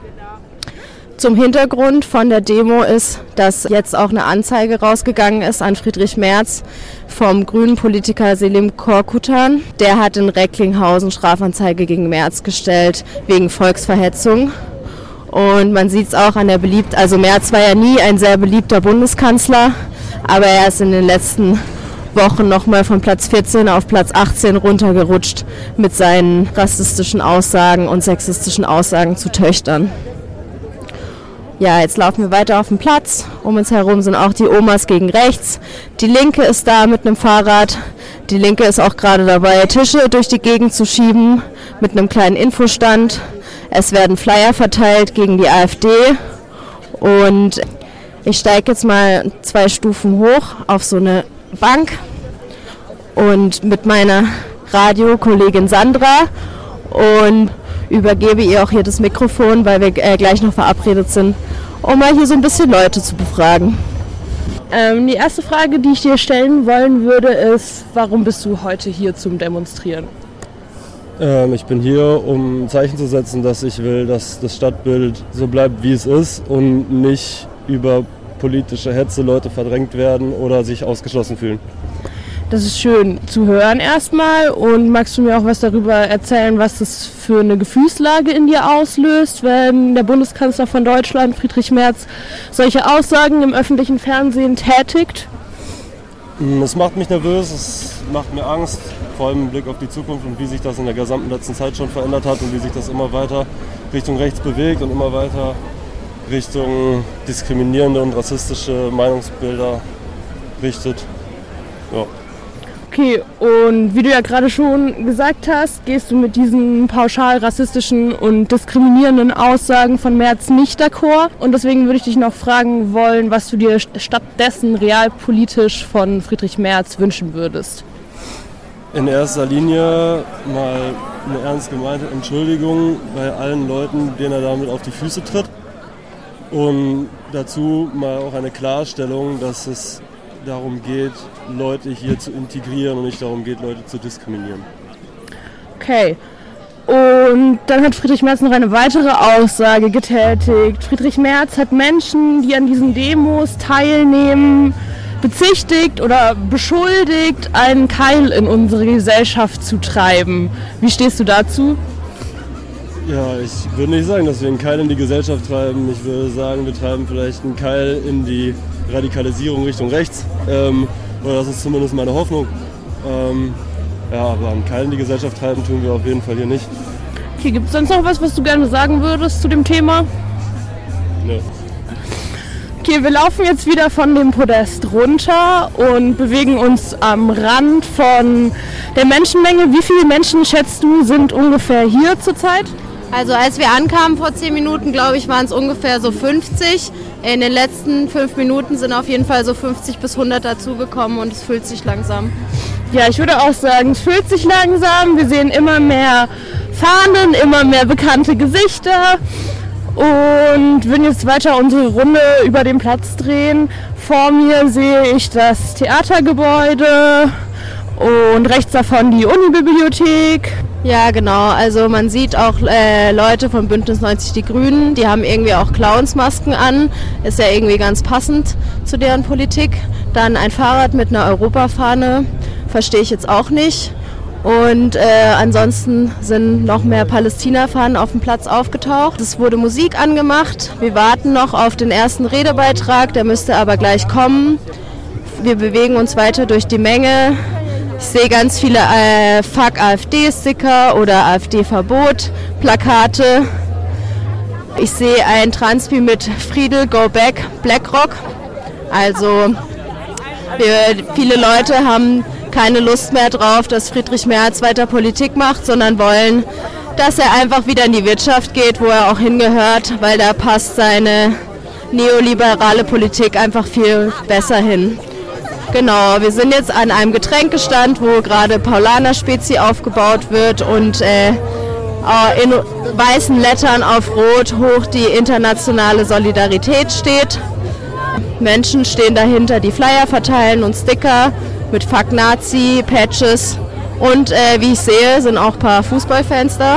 Zum Hintergrund von der Demo ist, dass jetzt auch eine Anzeige rausgegangen ist an Friedrich Merz vom grünen Politiker Selim Korkutan. Der hat in Recklinghausen Strafanzeige gegen Merz gestellt wegen Volksverhetzung. Und man sieht es auch an der also Merz war ja nie ein sehr beliebter Bundeskanzler, aber er ist in den letzten Wochen nochmal von Platz 14 auf Platz 18 runtergerutscht mit seinen rassistischen Aussagen und sexistischen Aussagen zu Töchtern. Ja, jetzt laufen wir weiter auf dem Platz. Um uns herum sind auch die Omas gegen rechts. Die Linke ist da mit einem Fahrrad. Die Linke ist auch gerade dabei, Tische durch die Gegend zu schieben mit einem kleinen Infostand. Es werden Flyer verteilt gegen die AfD. Und ich steige jetzt mal 2 Stufen hoch auf so eine Bank und mit meiner Radiokollegin Sandra und übergebe ihr auch hier das Mikrofon, weil wir gleich noch verabredet sind, um mal hier so ein bisschen Leute zu befragen. Die erste Frage, die ich dir stellen wollen würde, ist, warum bist du heute hier zum Demonstrieren? Ich bin hier, um ein Zeichen zu setzen, dass ich will, dass das Stadtbild so bleibt, wie es ist und nicht über politische Hetze Leute verdrängt werden oder sich ausgeschlossen fühlen. Das ist schön zu hören erstmal. Und magst du mir auch was darüber erzählen, was das für eine Gefühlslage in dir auslöst, wenn der Bundeskanzler von Deutschland, Friedrich Merz, solche Aussagen im öffentlichen Fernsehen tätigt? Es macht mich nervös, es macht mir Angst, vor allem im Blick auf die Zukunft und wie sich das in der gesamten letzten Zeit schon verändert hat und wie sich das immer weiter Richtung rechts bewegt und immer weiter Richtung diskriminierende und rassistische Meinungsbilder richtet. Ja. Okay, und wie du ja gerade schon gesagt hast, gehst du mit diesen pauschal rassistischen und diskriminierenden Aussagen von Merz nicht d'accord. Und deswegen würde ich dich noch fragen wollen, was du dir stattdessen realpolitisch von Friedrich Merz wünschen würdest. In erster Linie mal eine ernst gemeinte Entschuldigung bei allen Leuten, denen er damit auf die Füße tritt. Und dazu mal auch eine Klarstellung, dass es darum geht, Leute hier zu integrieren und nicht darum geht, Leute zu diskriminieren. Okay. Und dann hat Friedrich Merz noch eine weitere Aussage getätigt. Friedrich Merz hat Menschen, die an diesen Demos teilnehmen, bezichtigt oder beschuldigt, einen Keil in unsere Gesellschaft zu treiben. Wie stehst du dazu? Ja, ich würde nicht sagen, dass wir einen Keil in die Gesellschaft treiben. Ich würde sagen, wir treiben vielleicht einen Keil in die Radikalisierung Richtung rechts. Oder das ist zumindest meine Hoffnung. Ja, aber einen Keil in die Gesellschaft treiben tun wir auf jeden Fall hier nicht. Okay, gibt es sonst noch was du gerne sagen würdest zu dem Thema? Nö. Okay, wir laufen jetzt wieder von dem Podest runter und bewegen uns am Rand von der Menschenmenge. Wie viele Menschen, schätzt du, sind ungefähr hier zurzeit? Also als wir ankamen vor 10 Minuten, glaube ich, waren es ungefähr so 50. In den letzten 5 Minuten sind auf jeden Fall so 50 bis 100 dazugekommen und es füllt sich langsam. Ja, ich würde auch sagen, es füllt sich langsam. Wir sehen immer mehr Fahnen, immer mehr bekannte Gesichter und würden jetzt weiter unsere Runde über den Platz drehen. Vor mir sehe ich das Theatergebäude und rechts davon die Unibibliothek. Ja, genau. Also man sieht auch Leute von Bündnis 90 Die Grünen, die haben irgendwie auch Clownsmasken an. Ist ja irgendwie ganz passend zu deren Politik. Dann ein Fahrrad mit einer Europafahne, verstehe ich jetzt auch nicht. Und ansonsten sind noch mehr Palästina-Fahnen auf dem Platz aufgetaucht. Es wurde Musik angemacht. Wir warten noch auf den ersten Redebeitrag, der müsste aber gleich kommen. Wir bewegen uns weiter durch die Menge. Ich sehe ganz viele Fuck AfD-Sticker oder AfD-Verbot-Plakate. Ich sehe ein Transpi mit Friedel Go Back BlackRock. Also viele Leute haben keine Lust mehr drauf, dass Friedrich Merz weiter Politik macht, sondern wollen, dass er einfach wieder in die Wirtschaft geht, wo er auch hingehört, weil da passt seine neoliberale Politik einfach viel besser hin. Genau, wir sind jetzt an einem Getränkestand, wo gerade Paulaner Spezi aufgebaut wird und in weißen Lettern auf Rot hoch die internationale Solidarität steht. Menschen stehen dahinter, die Flyer verteilen und Sticker mit Fuck Nazi, Patches und wie ich sehe, sind auch ein paar Fußballfans da.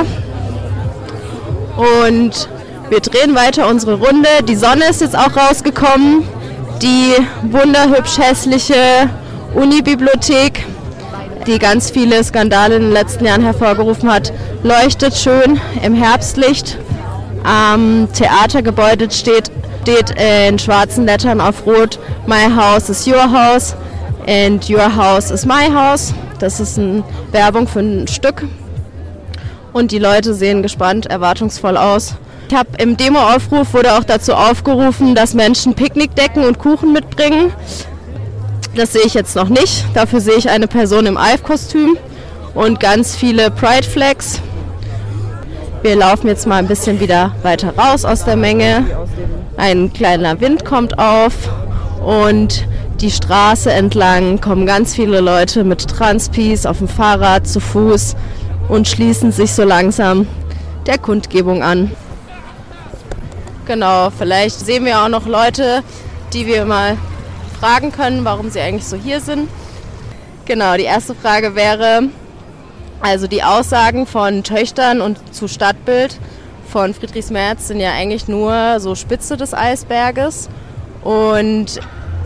Und wir drehen weiter unsere Runde. Die Sonne ist jetzt auch rausgekommen. Die wunderhübsch hässliche Unibibliothek, die ganz viele Skandale in den letzten Jahren hervorgerufen hat, leuchtet schön im Herbstlicht. Am Theatergebäude steht in schwarzen Lettern auf Rot: My house is your house and your house is my house. Das ist eine Werbung für ein Stück. Und die Leute sehen gespannt, erwartungsvoll aus. Ich habe im Demo-Aufruf wurde auch dazu aufgerufen, dass Menschen Picknickdecken und Kuchen mitbringen. Das sehe ich jetzt noch nicht. Dafür sehe ich eine Person im ALF-Kostüm und ganz viele Pride-Flags. Wir laufen jetzt mal ein bisschen wieder weiter raus aus der Menge. Ein kleiner Wind kommt auf und die Straße entlang kommen ganz viele Leute mit Transpis auf dem Fahrrad, zu Fuß und schließen sich so langsam der Kundgebung an. Genau, vielleicht sehen wir auch noch Leute, die wir mal fragen können, warum sie eigentlich so hier sind. Genau, die erste Frage wäre, also die Aussagen von Töchtern und zu Stadtbild von Friedrich Merz sind ja eigentlich nur so Spitze des Eisberges. Und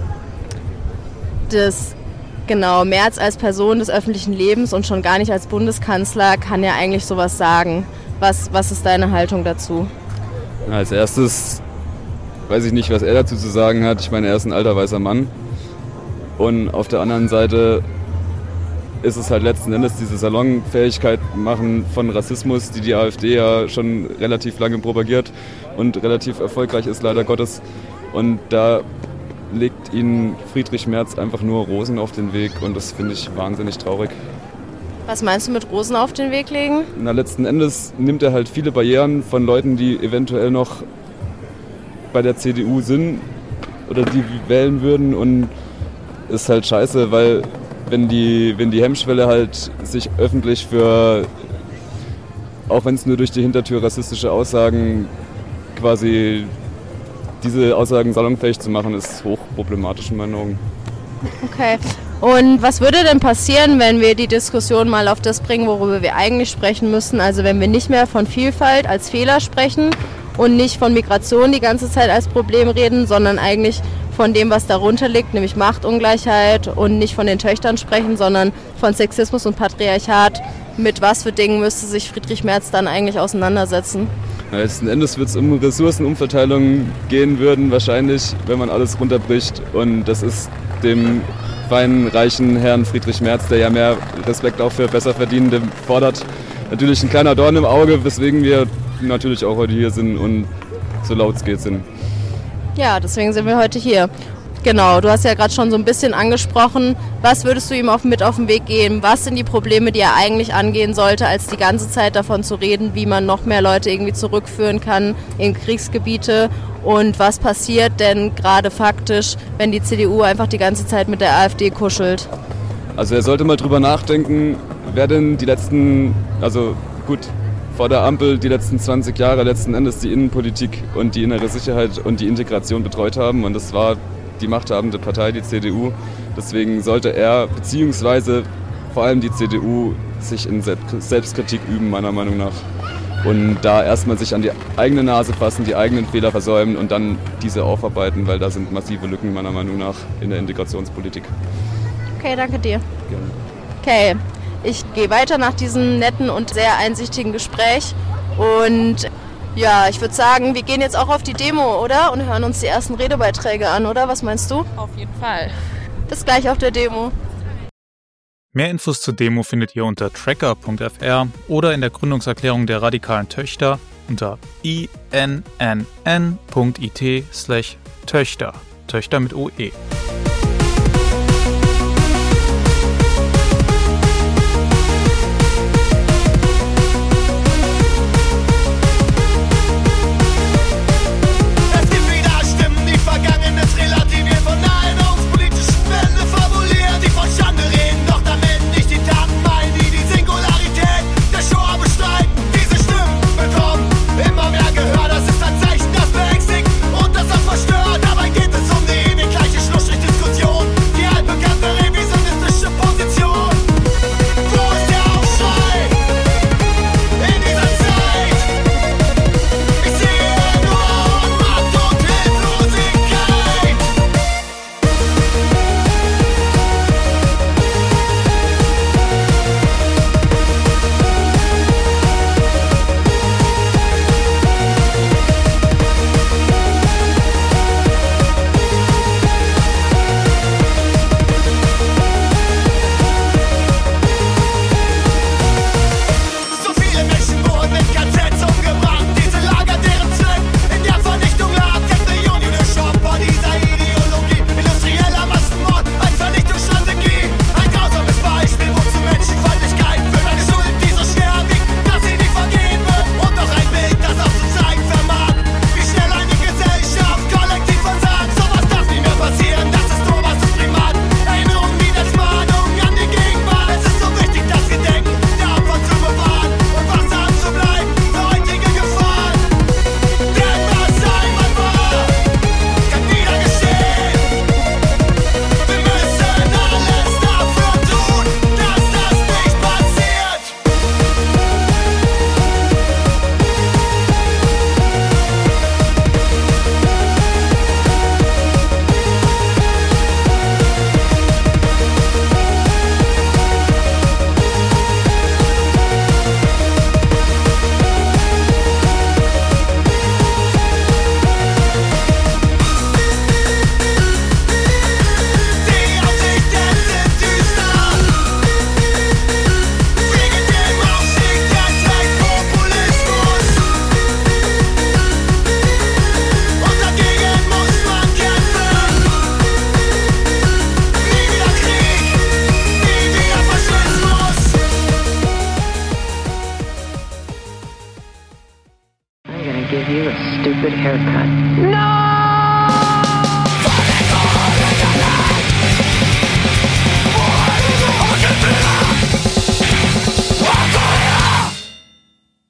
Merz als Person des öffentlichen Lebens und schon gar nicht als Bundeskanzler kann ja eigentlich sowas sagen. Was ist deine Haltung dazu? Als erstes weiß ich nicht, was er dazu zu sagen hat. Ich meine, er ist ein alter weißer Mann. Und auf der anderen Seite ist es halt letzten Endes diese Salonfähigkeit machen von Rassismus, die AfD ja schon relativ lange propagiert und relativ erfolgreich ist, leider Gottes. Und da legt ihnen Friedrich Merz einfach nur Rosen auf den Weg und das finde ich wahnsinnig traurig. Was meinst du mit Rosen auf den Weg legen? Na, letzten Endes nimmt er halt viele Barrieren von Leuten, die eventuell noch bei der CDU sind oder die wählen würden und ist halt scheiße, weil wenn die Hemmschwelle halt sich öffentlich für, auch wenn es nur durch die Hintertür rassistische Aussagen quasi diese Aussagen salonfähig zu machen, ist hochproblematisch in meinen Augen. Okay. Und was würde denn passieren, wenn wir die Diskussion mal auf das bringen, worüber wir eigentlich sprechen müssen? Also wenn wir nicht mehr von Vielfalt als Fehler sprechen und nicht von Migration die ganze Zeit als Problem reden, sondern eigentlich von dem, was darunter liegt, nämlich Machtungleichheit und nicht von den Töchtern sprechen, sondern von Sexismus und Patriarchat. Mit was für Dingen müsste sich Friedrich Merz dann eigentlich auseinandersetzen? Ja, letzten Endes wird es um Ressourcenumverteilung gehen würden, wahrscheinlich, wenn man alles runterbricht. Und das ist dem feinen, reichen Herrn Friedrich Merz, der ja mehr Respekt auch für Besserverdienende fordert, natürlich ein kleiner Dorn im Auge, weswegen wir natürlich auch heute hier sind und so laut es geht sind. Ja, deswegen sind wir heute hier. Genau, du hast ja gerade schon so ein bisschen angesprochen. Was würdest du ihm mit auf den Weg geben? Was sind die Probleme, die er eigentlich angehen sollte, als die ganze Zeit davon zu reden, wie man noch mehr Leute irgendwie zurückführen kann in Kriegsgebiete? Und was passiert denn gerade faktisch, wenn die CDU einfach die ganze Zeit mit der AfD kuschelt? Also er sollte mal drüber nachdenken, wer denn die letzten, also gut, vor der Ampel die letzten 20 Jahre letzten Endes die Innenpolitik und die innere Sicherheit und die Integration betreut haben. Und das war die machthabende Partei, die CDU. Deswegen sollte er, beziehungsweise vor allem die CDU, sich in Selbstkritik üben, meiner Meinung nach. Und da erstmal sich an die eigene Nase fassen, die eigenen Fehler versäumen und dann diese aufarbeiten, weil da sind massive Lücken, meiner Meinung nach, in der Integrationspolitik. Okay, danke dir. Gerne. Okay, ich gehe weiter nach diesem netten und sehr einsichtigen Gespräch und ja, ich würde sagen, wir gehen jetzt auch auf die Demo, oder? Und hören uns die ersten Redebeiträge an, oder? Was meinst du? Auf jeden Fall. Bis gleich auf der Demo. Mehr Infos zur Demo findet ihr unter tracker.fr oder in der Gründungserklärung der radikalen Töchter unter innn.it/Töchter. Töchter mit OE. Immer mehr Gehör, das ist ein Zeichen, das beängstigt und das auch verstört. Dabei geht es um die gleiche Schlussstrich des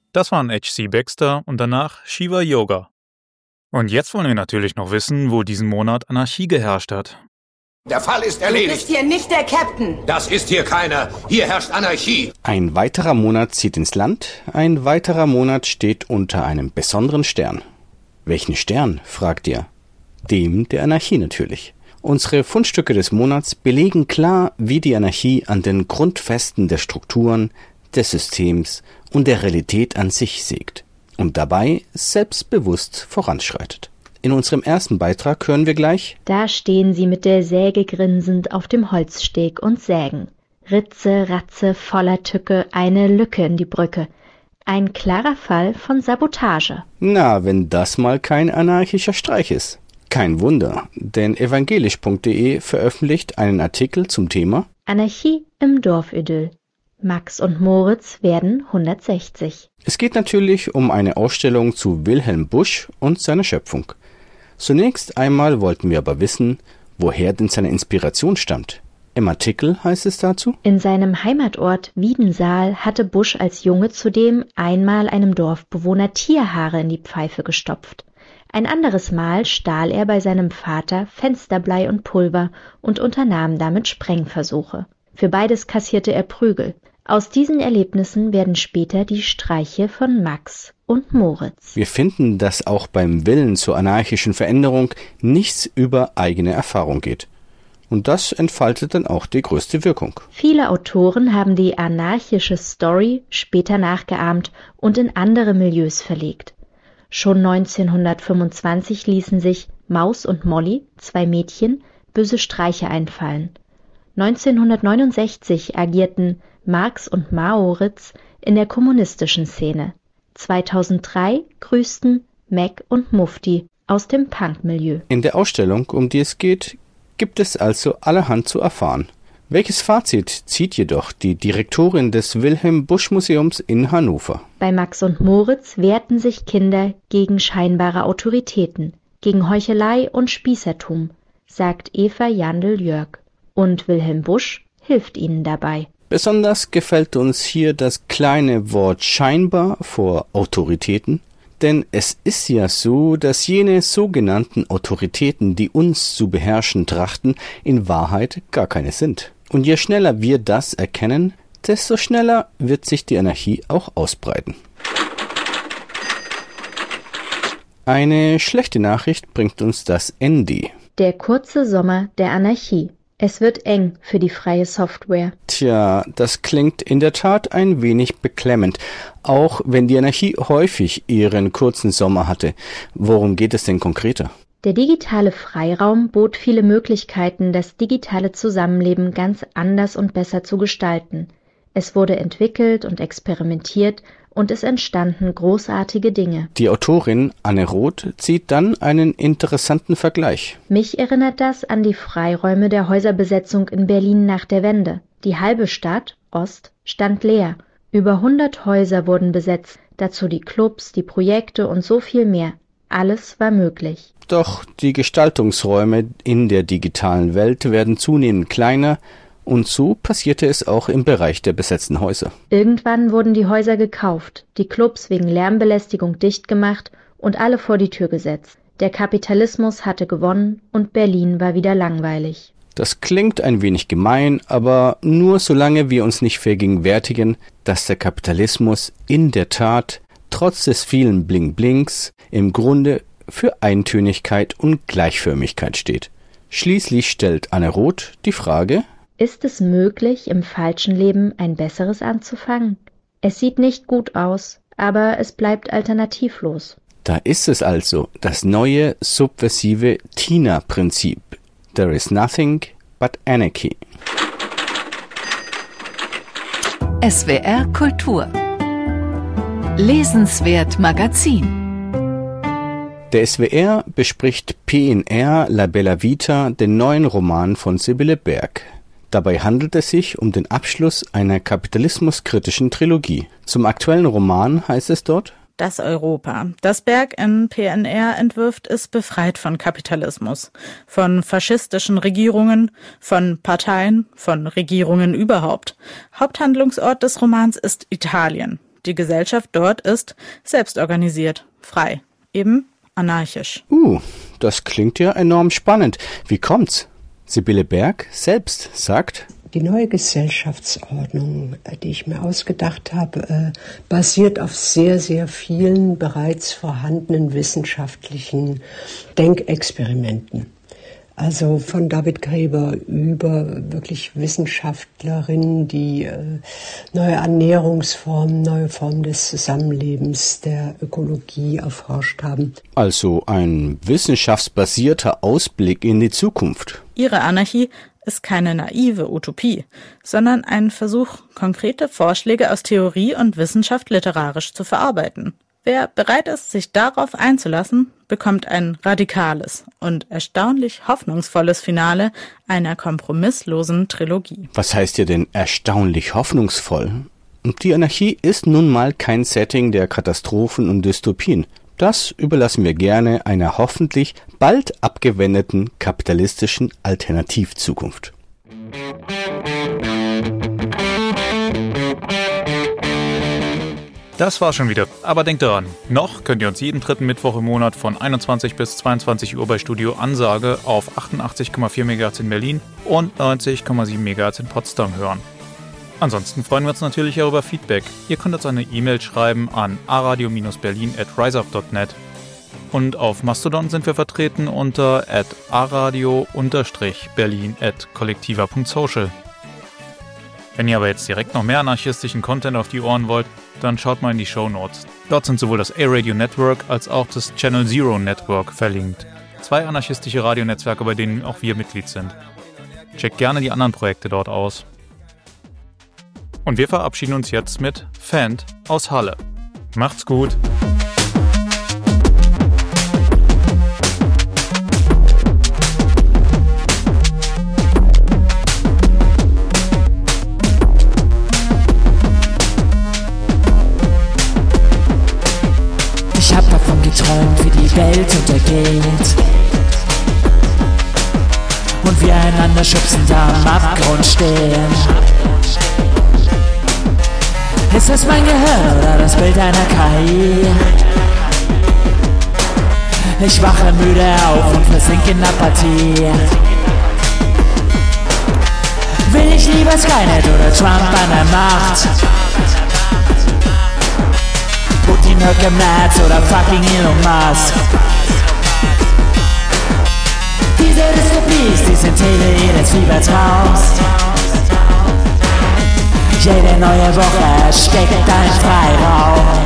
Das waren H.C. Baxter und danach Shiva Yoga. Und jetzt wollen wir natürlich noch wissen, wo diesen Monat Anarchie geherrscht hat. Der Fall ist erledigt. Du bist hier nicht der Captain. Das ist hier keiner. Hier herrscht Anarchie. Ein weiterer Monat zieht ins Land, ein weiterer Monat steht unter einem besonderen Stern. Welchen Stern, fragt ihr? Dem der Anarchie natürlich. Unsere Fundstücke des Monats belegen klar, wie die Anarchie an den Grundfesten der Strukturen, des Systems und der Realität an sich sägt und dabei selbstbewusst voranschreitet. In unserem ersten Beitrag hören wir gleich: Da stehen sie mit der Säge grinsend auf dem Holzsteg und sägen. Ritze, Ratze, voller Tücke, eine Lücke in die Brücke. Ein klarer Fall von Sabotage. Na, wenn das mal kein anarchischer Streich ist. Kein Wunder, denn evangelisch.de veröffentlicht einen Artikel zum Thema Anarchie im Dorfidyll. Max und Moritz werden 160. Es geht natürlich um eine Ausstellung zu Wilhelm Busch und seiner Schöpfung. Zunächst einmal wollten wir aber wissen, woher denn seine Inspiration stammt. Im Artikel heißt es dazu: In seinem Heimatort Wiedensaal hatte Busch als Junge zudem einmal einem Dorfbewohner Tierhaare in die Pfeife gestopft. Ein anderes Mal stahl er bei seinem Vater Fensterblei und Pulver und unternahm damit Sprengversuche. Für beides kassierte er Prügel. Aus diesen Erlebnissen werden später die Streiche von Max und Moritz. Wir finden, dass auch beim Willen zur anarchischen Veränderung nichts über eigene Erfahrung geht. Und das entfaltet dann auch die größte Wirkung. Viele Autoren haben die anarchische Story später nachgeahmt und in andere Milieus verlegt. Schon 1925 ließen sich Maus und Molly, zwei Mädchen, böse Streiche einfallen. 1969 agierten Marx und Maoritz in der kommunistischen Szene. 2003 grüßten Mac und Mufti aus dem Punk-Milieu. In der Ausstellung, um die es geht, gibt es also allerhand zu erfahren. Welches Fazit zieht jedoch die Direktorin des Wilhelm Busch Museums in Hannover? Bei Max und Moritz wehrten sich Kinder gegen scheinbare Autoritäten, gegen Heuchelei und Spießertum, sagt Eva Jandl-Jörg. Und Wilhelm Busch hilft ihnen dabei. Besonders gefällt uns hier das kleine Wort scheinbar vor Autoritäten, denn es ist ja so, dass jene sogenannten Autoritäten, die uns zu beherrschen trachten, in Wahrheit gar keine sind. Und je schneller wir das erkennen, desto schneller wird sich die Anarchie auch ausbreiten. Eine schlechte Nachricht bringt uns das Ende. Der kurze Sommer der Anarchie. Es wird eng für die freie Software. Tja, das klingt in der Tat ein wenig beklemmend, auch wenn die Anarchie häufig ihren kurzen Sommer hatte. Worum geht es denn konkreter? Der digitale Freiraum bot viele Möglichkeiten, das digitale Zusammenleben ganz anders und besser zu gestalten. Es wurde entwickelt und experimentiert und es entstanden großartige Dinge. Die Autorin Anne Roth zieht dann einen interessanten Vergleich. Mich erinnert das an die Freiräume der Häuserbesetzung in Berlin nach der Wende. Die halbe Stadt, Ost, stand leer. Über 100 Häuser wurden besetzt, dazu die Clubs, die Projekte und so viel mehr. Alles war möglich. Doch die Gestaltungsräume in der digitalen Welt werden zunehmend kleiner, und so passierte es auch im Bereich der besetzten Häuser. Irgendwann wurden die Häuser gekauft, die Clubs wegen Lärmbelästigung dicht gemacht und alle vor die Tür gesetzt. Der Kapitalismus hatte gewonnen und Berlin war wieder langweilig. Das klingt ein wenig gemein, aber nur solange wir uns nicht vergegenwärtigen, dass der Kapitalismus in der Tat, trotz des vielen Bling-Blings, im Grunde für Eintönigkeit und Gleichförmigkeit steht. Schließlich stellt Anne Roth die Frage: Ist es möglich, im falschen Leben ein besseres anzufangen? Es sieht nicht gut aus, aber es bleibt alternativlos. Da ist es also, das neue subversive Tina-Prinzip. There is nothing but anarchy. SWR Kultur. Lesenswert Magazin. Der SWR bespricht PNR La Bella Vita, den neuen Roman von Sibylle Berg. Dabei handelt es sich um den Abschluss einer kapitalismuskritischen Trilogie. Zum aktuellen Roman heißt es dort: Das Europa, das Berg in PNR entwirft, ist befreit von Kapitalismus, von faschistischen Regierungen, von Parteien, von Regierungen überhaupt. Haupthandlungsort des Romans ist Italien. die Gesellschaft dort ist selbstorganisiert, frei, eben anarchisch. Das klingt ja enorm spannend. Wie kommt's? Sibylle Berg selbst sagt: Die neue Gesellschaftsordnung, die ich mir ausgedacht habe, basiert auf sehr, sehr vielen bereits vorhandenen wissenschaftlichen Denkexperimenten. Also von David Graeber über wirklich Wissenschaftlerinnen, die neue Ernährungsformen, neue Formen des Zusammenlebens, der Ökologie erforscht haben. Also ein wissenschaftsbasierter Ausblick in die Zukunft. Ihre Anarchie ist keine naive Utopie, sondern ein Versuch, konkrete Vorschläge aus Theorie und Wissenschaft literarisch zu verarbeiten. Wer bereit ist, sich darauf einzulassen, bekommt ein radikales und erstaunlich hoffnungsvolles Finale einer kompromisslosen Trilogie. Was heißt hier denn erstaunlich hoffnungsvoll? Die Anarchie ist nun mal kein Setting der Katastrophen und Dystopien. Das überlassen wir gerne einer hoffentlich bald abgewendeten kapitalistischen Alternativzukunft. Das war schon wieder. Aber denkt daran, noch könnt ihr uns jeden dritten Mittwoch im Monat von 21 bis 22 Uhr bei Studio Ansage auf 88,4 MHz in Berlin und 90,7 MHz in Potsdam hören. Ansonsten freuen wir uns natürlich auch über Feedback. Ihr könnt uns eine E-Mail schreiben an aradio-berlin@riseup.net. Und auf Mastodon sind wir vertreten unter @aradio-berlin@kollektiva.social. Wenn ihr aber jetzt direkt noch mehr anarchistischen Content auf die Ohren wollt, dann schaut mal in die Shownotes. Dort sind sowohl das A-Radio Network als auch das Channel Zero Network verlinkt. 2 anarchistische Radionetzwerke, bei denen auch wir Mitglied sind. Checkt gerne die anderen Projekte dort aus. Und wir verabschieden uns jetzt mit Fand aus Halle. Macht's gut! Ich hab davon geträumt, wie die Welt untergeht und wir einander schubsen da am Abgrund stehen. Ist es mein Gehirn oder das Bild einer KI? Ich wache müde auf und versinke in Apathie. Will ich lieber Skynet oder Trump an der Macht? Putin, Höcke im Netz oder fucking Elon Musk? Diese Dystopies, die sind Teile jedes Fiebertraums. Jede neue Woche steckt ein Freiraum.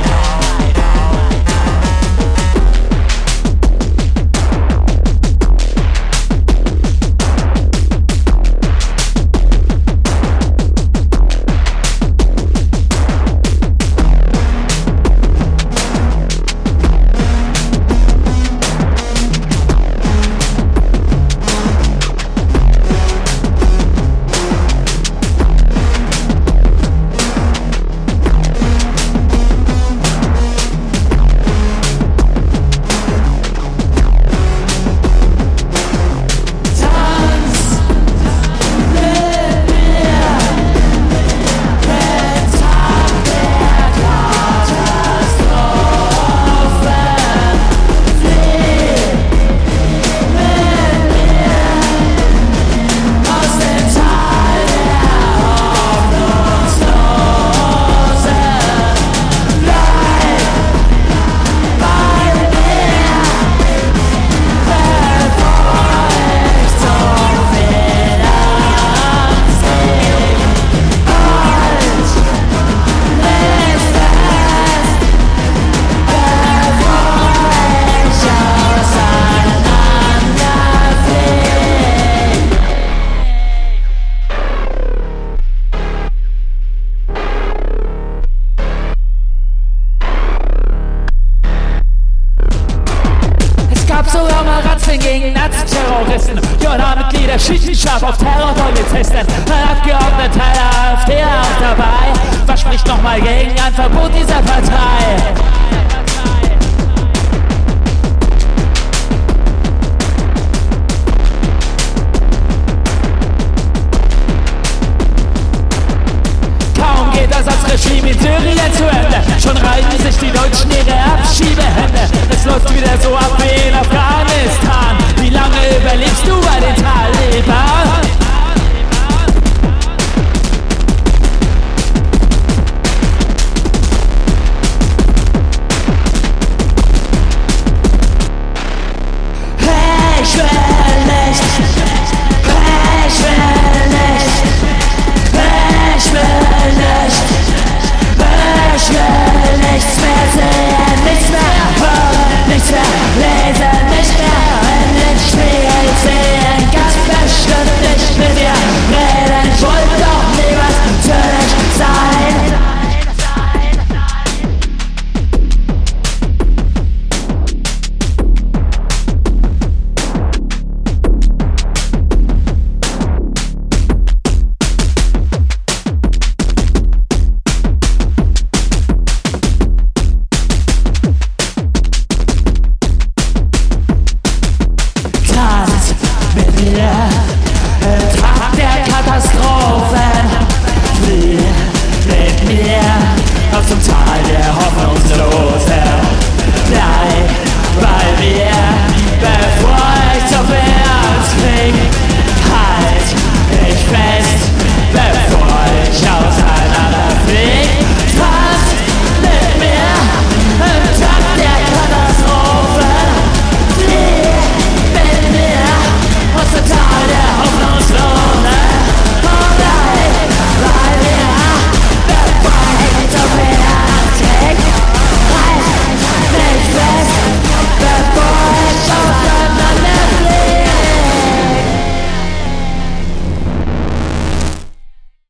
gegen Nazi-Terroristen. JA-Mitglieder schießen scharf auf Terrorpolizisten. Ein Abgeordneter der AfD auch dabei. Was spricht nochmal gegen ein Verbot dieser Partei? Kaum geht das als Regime in Syrien zu Ende. Schon reiben sich die Deutschen ihre Abschiebehände. Es läuft wieder so ab wie in Afghanistan. Wie lange überlebst du bei den Taliban?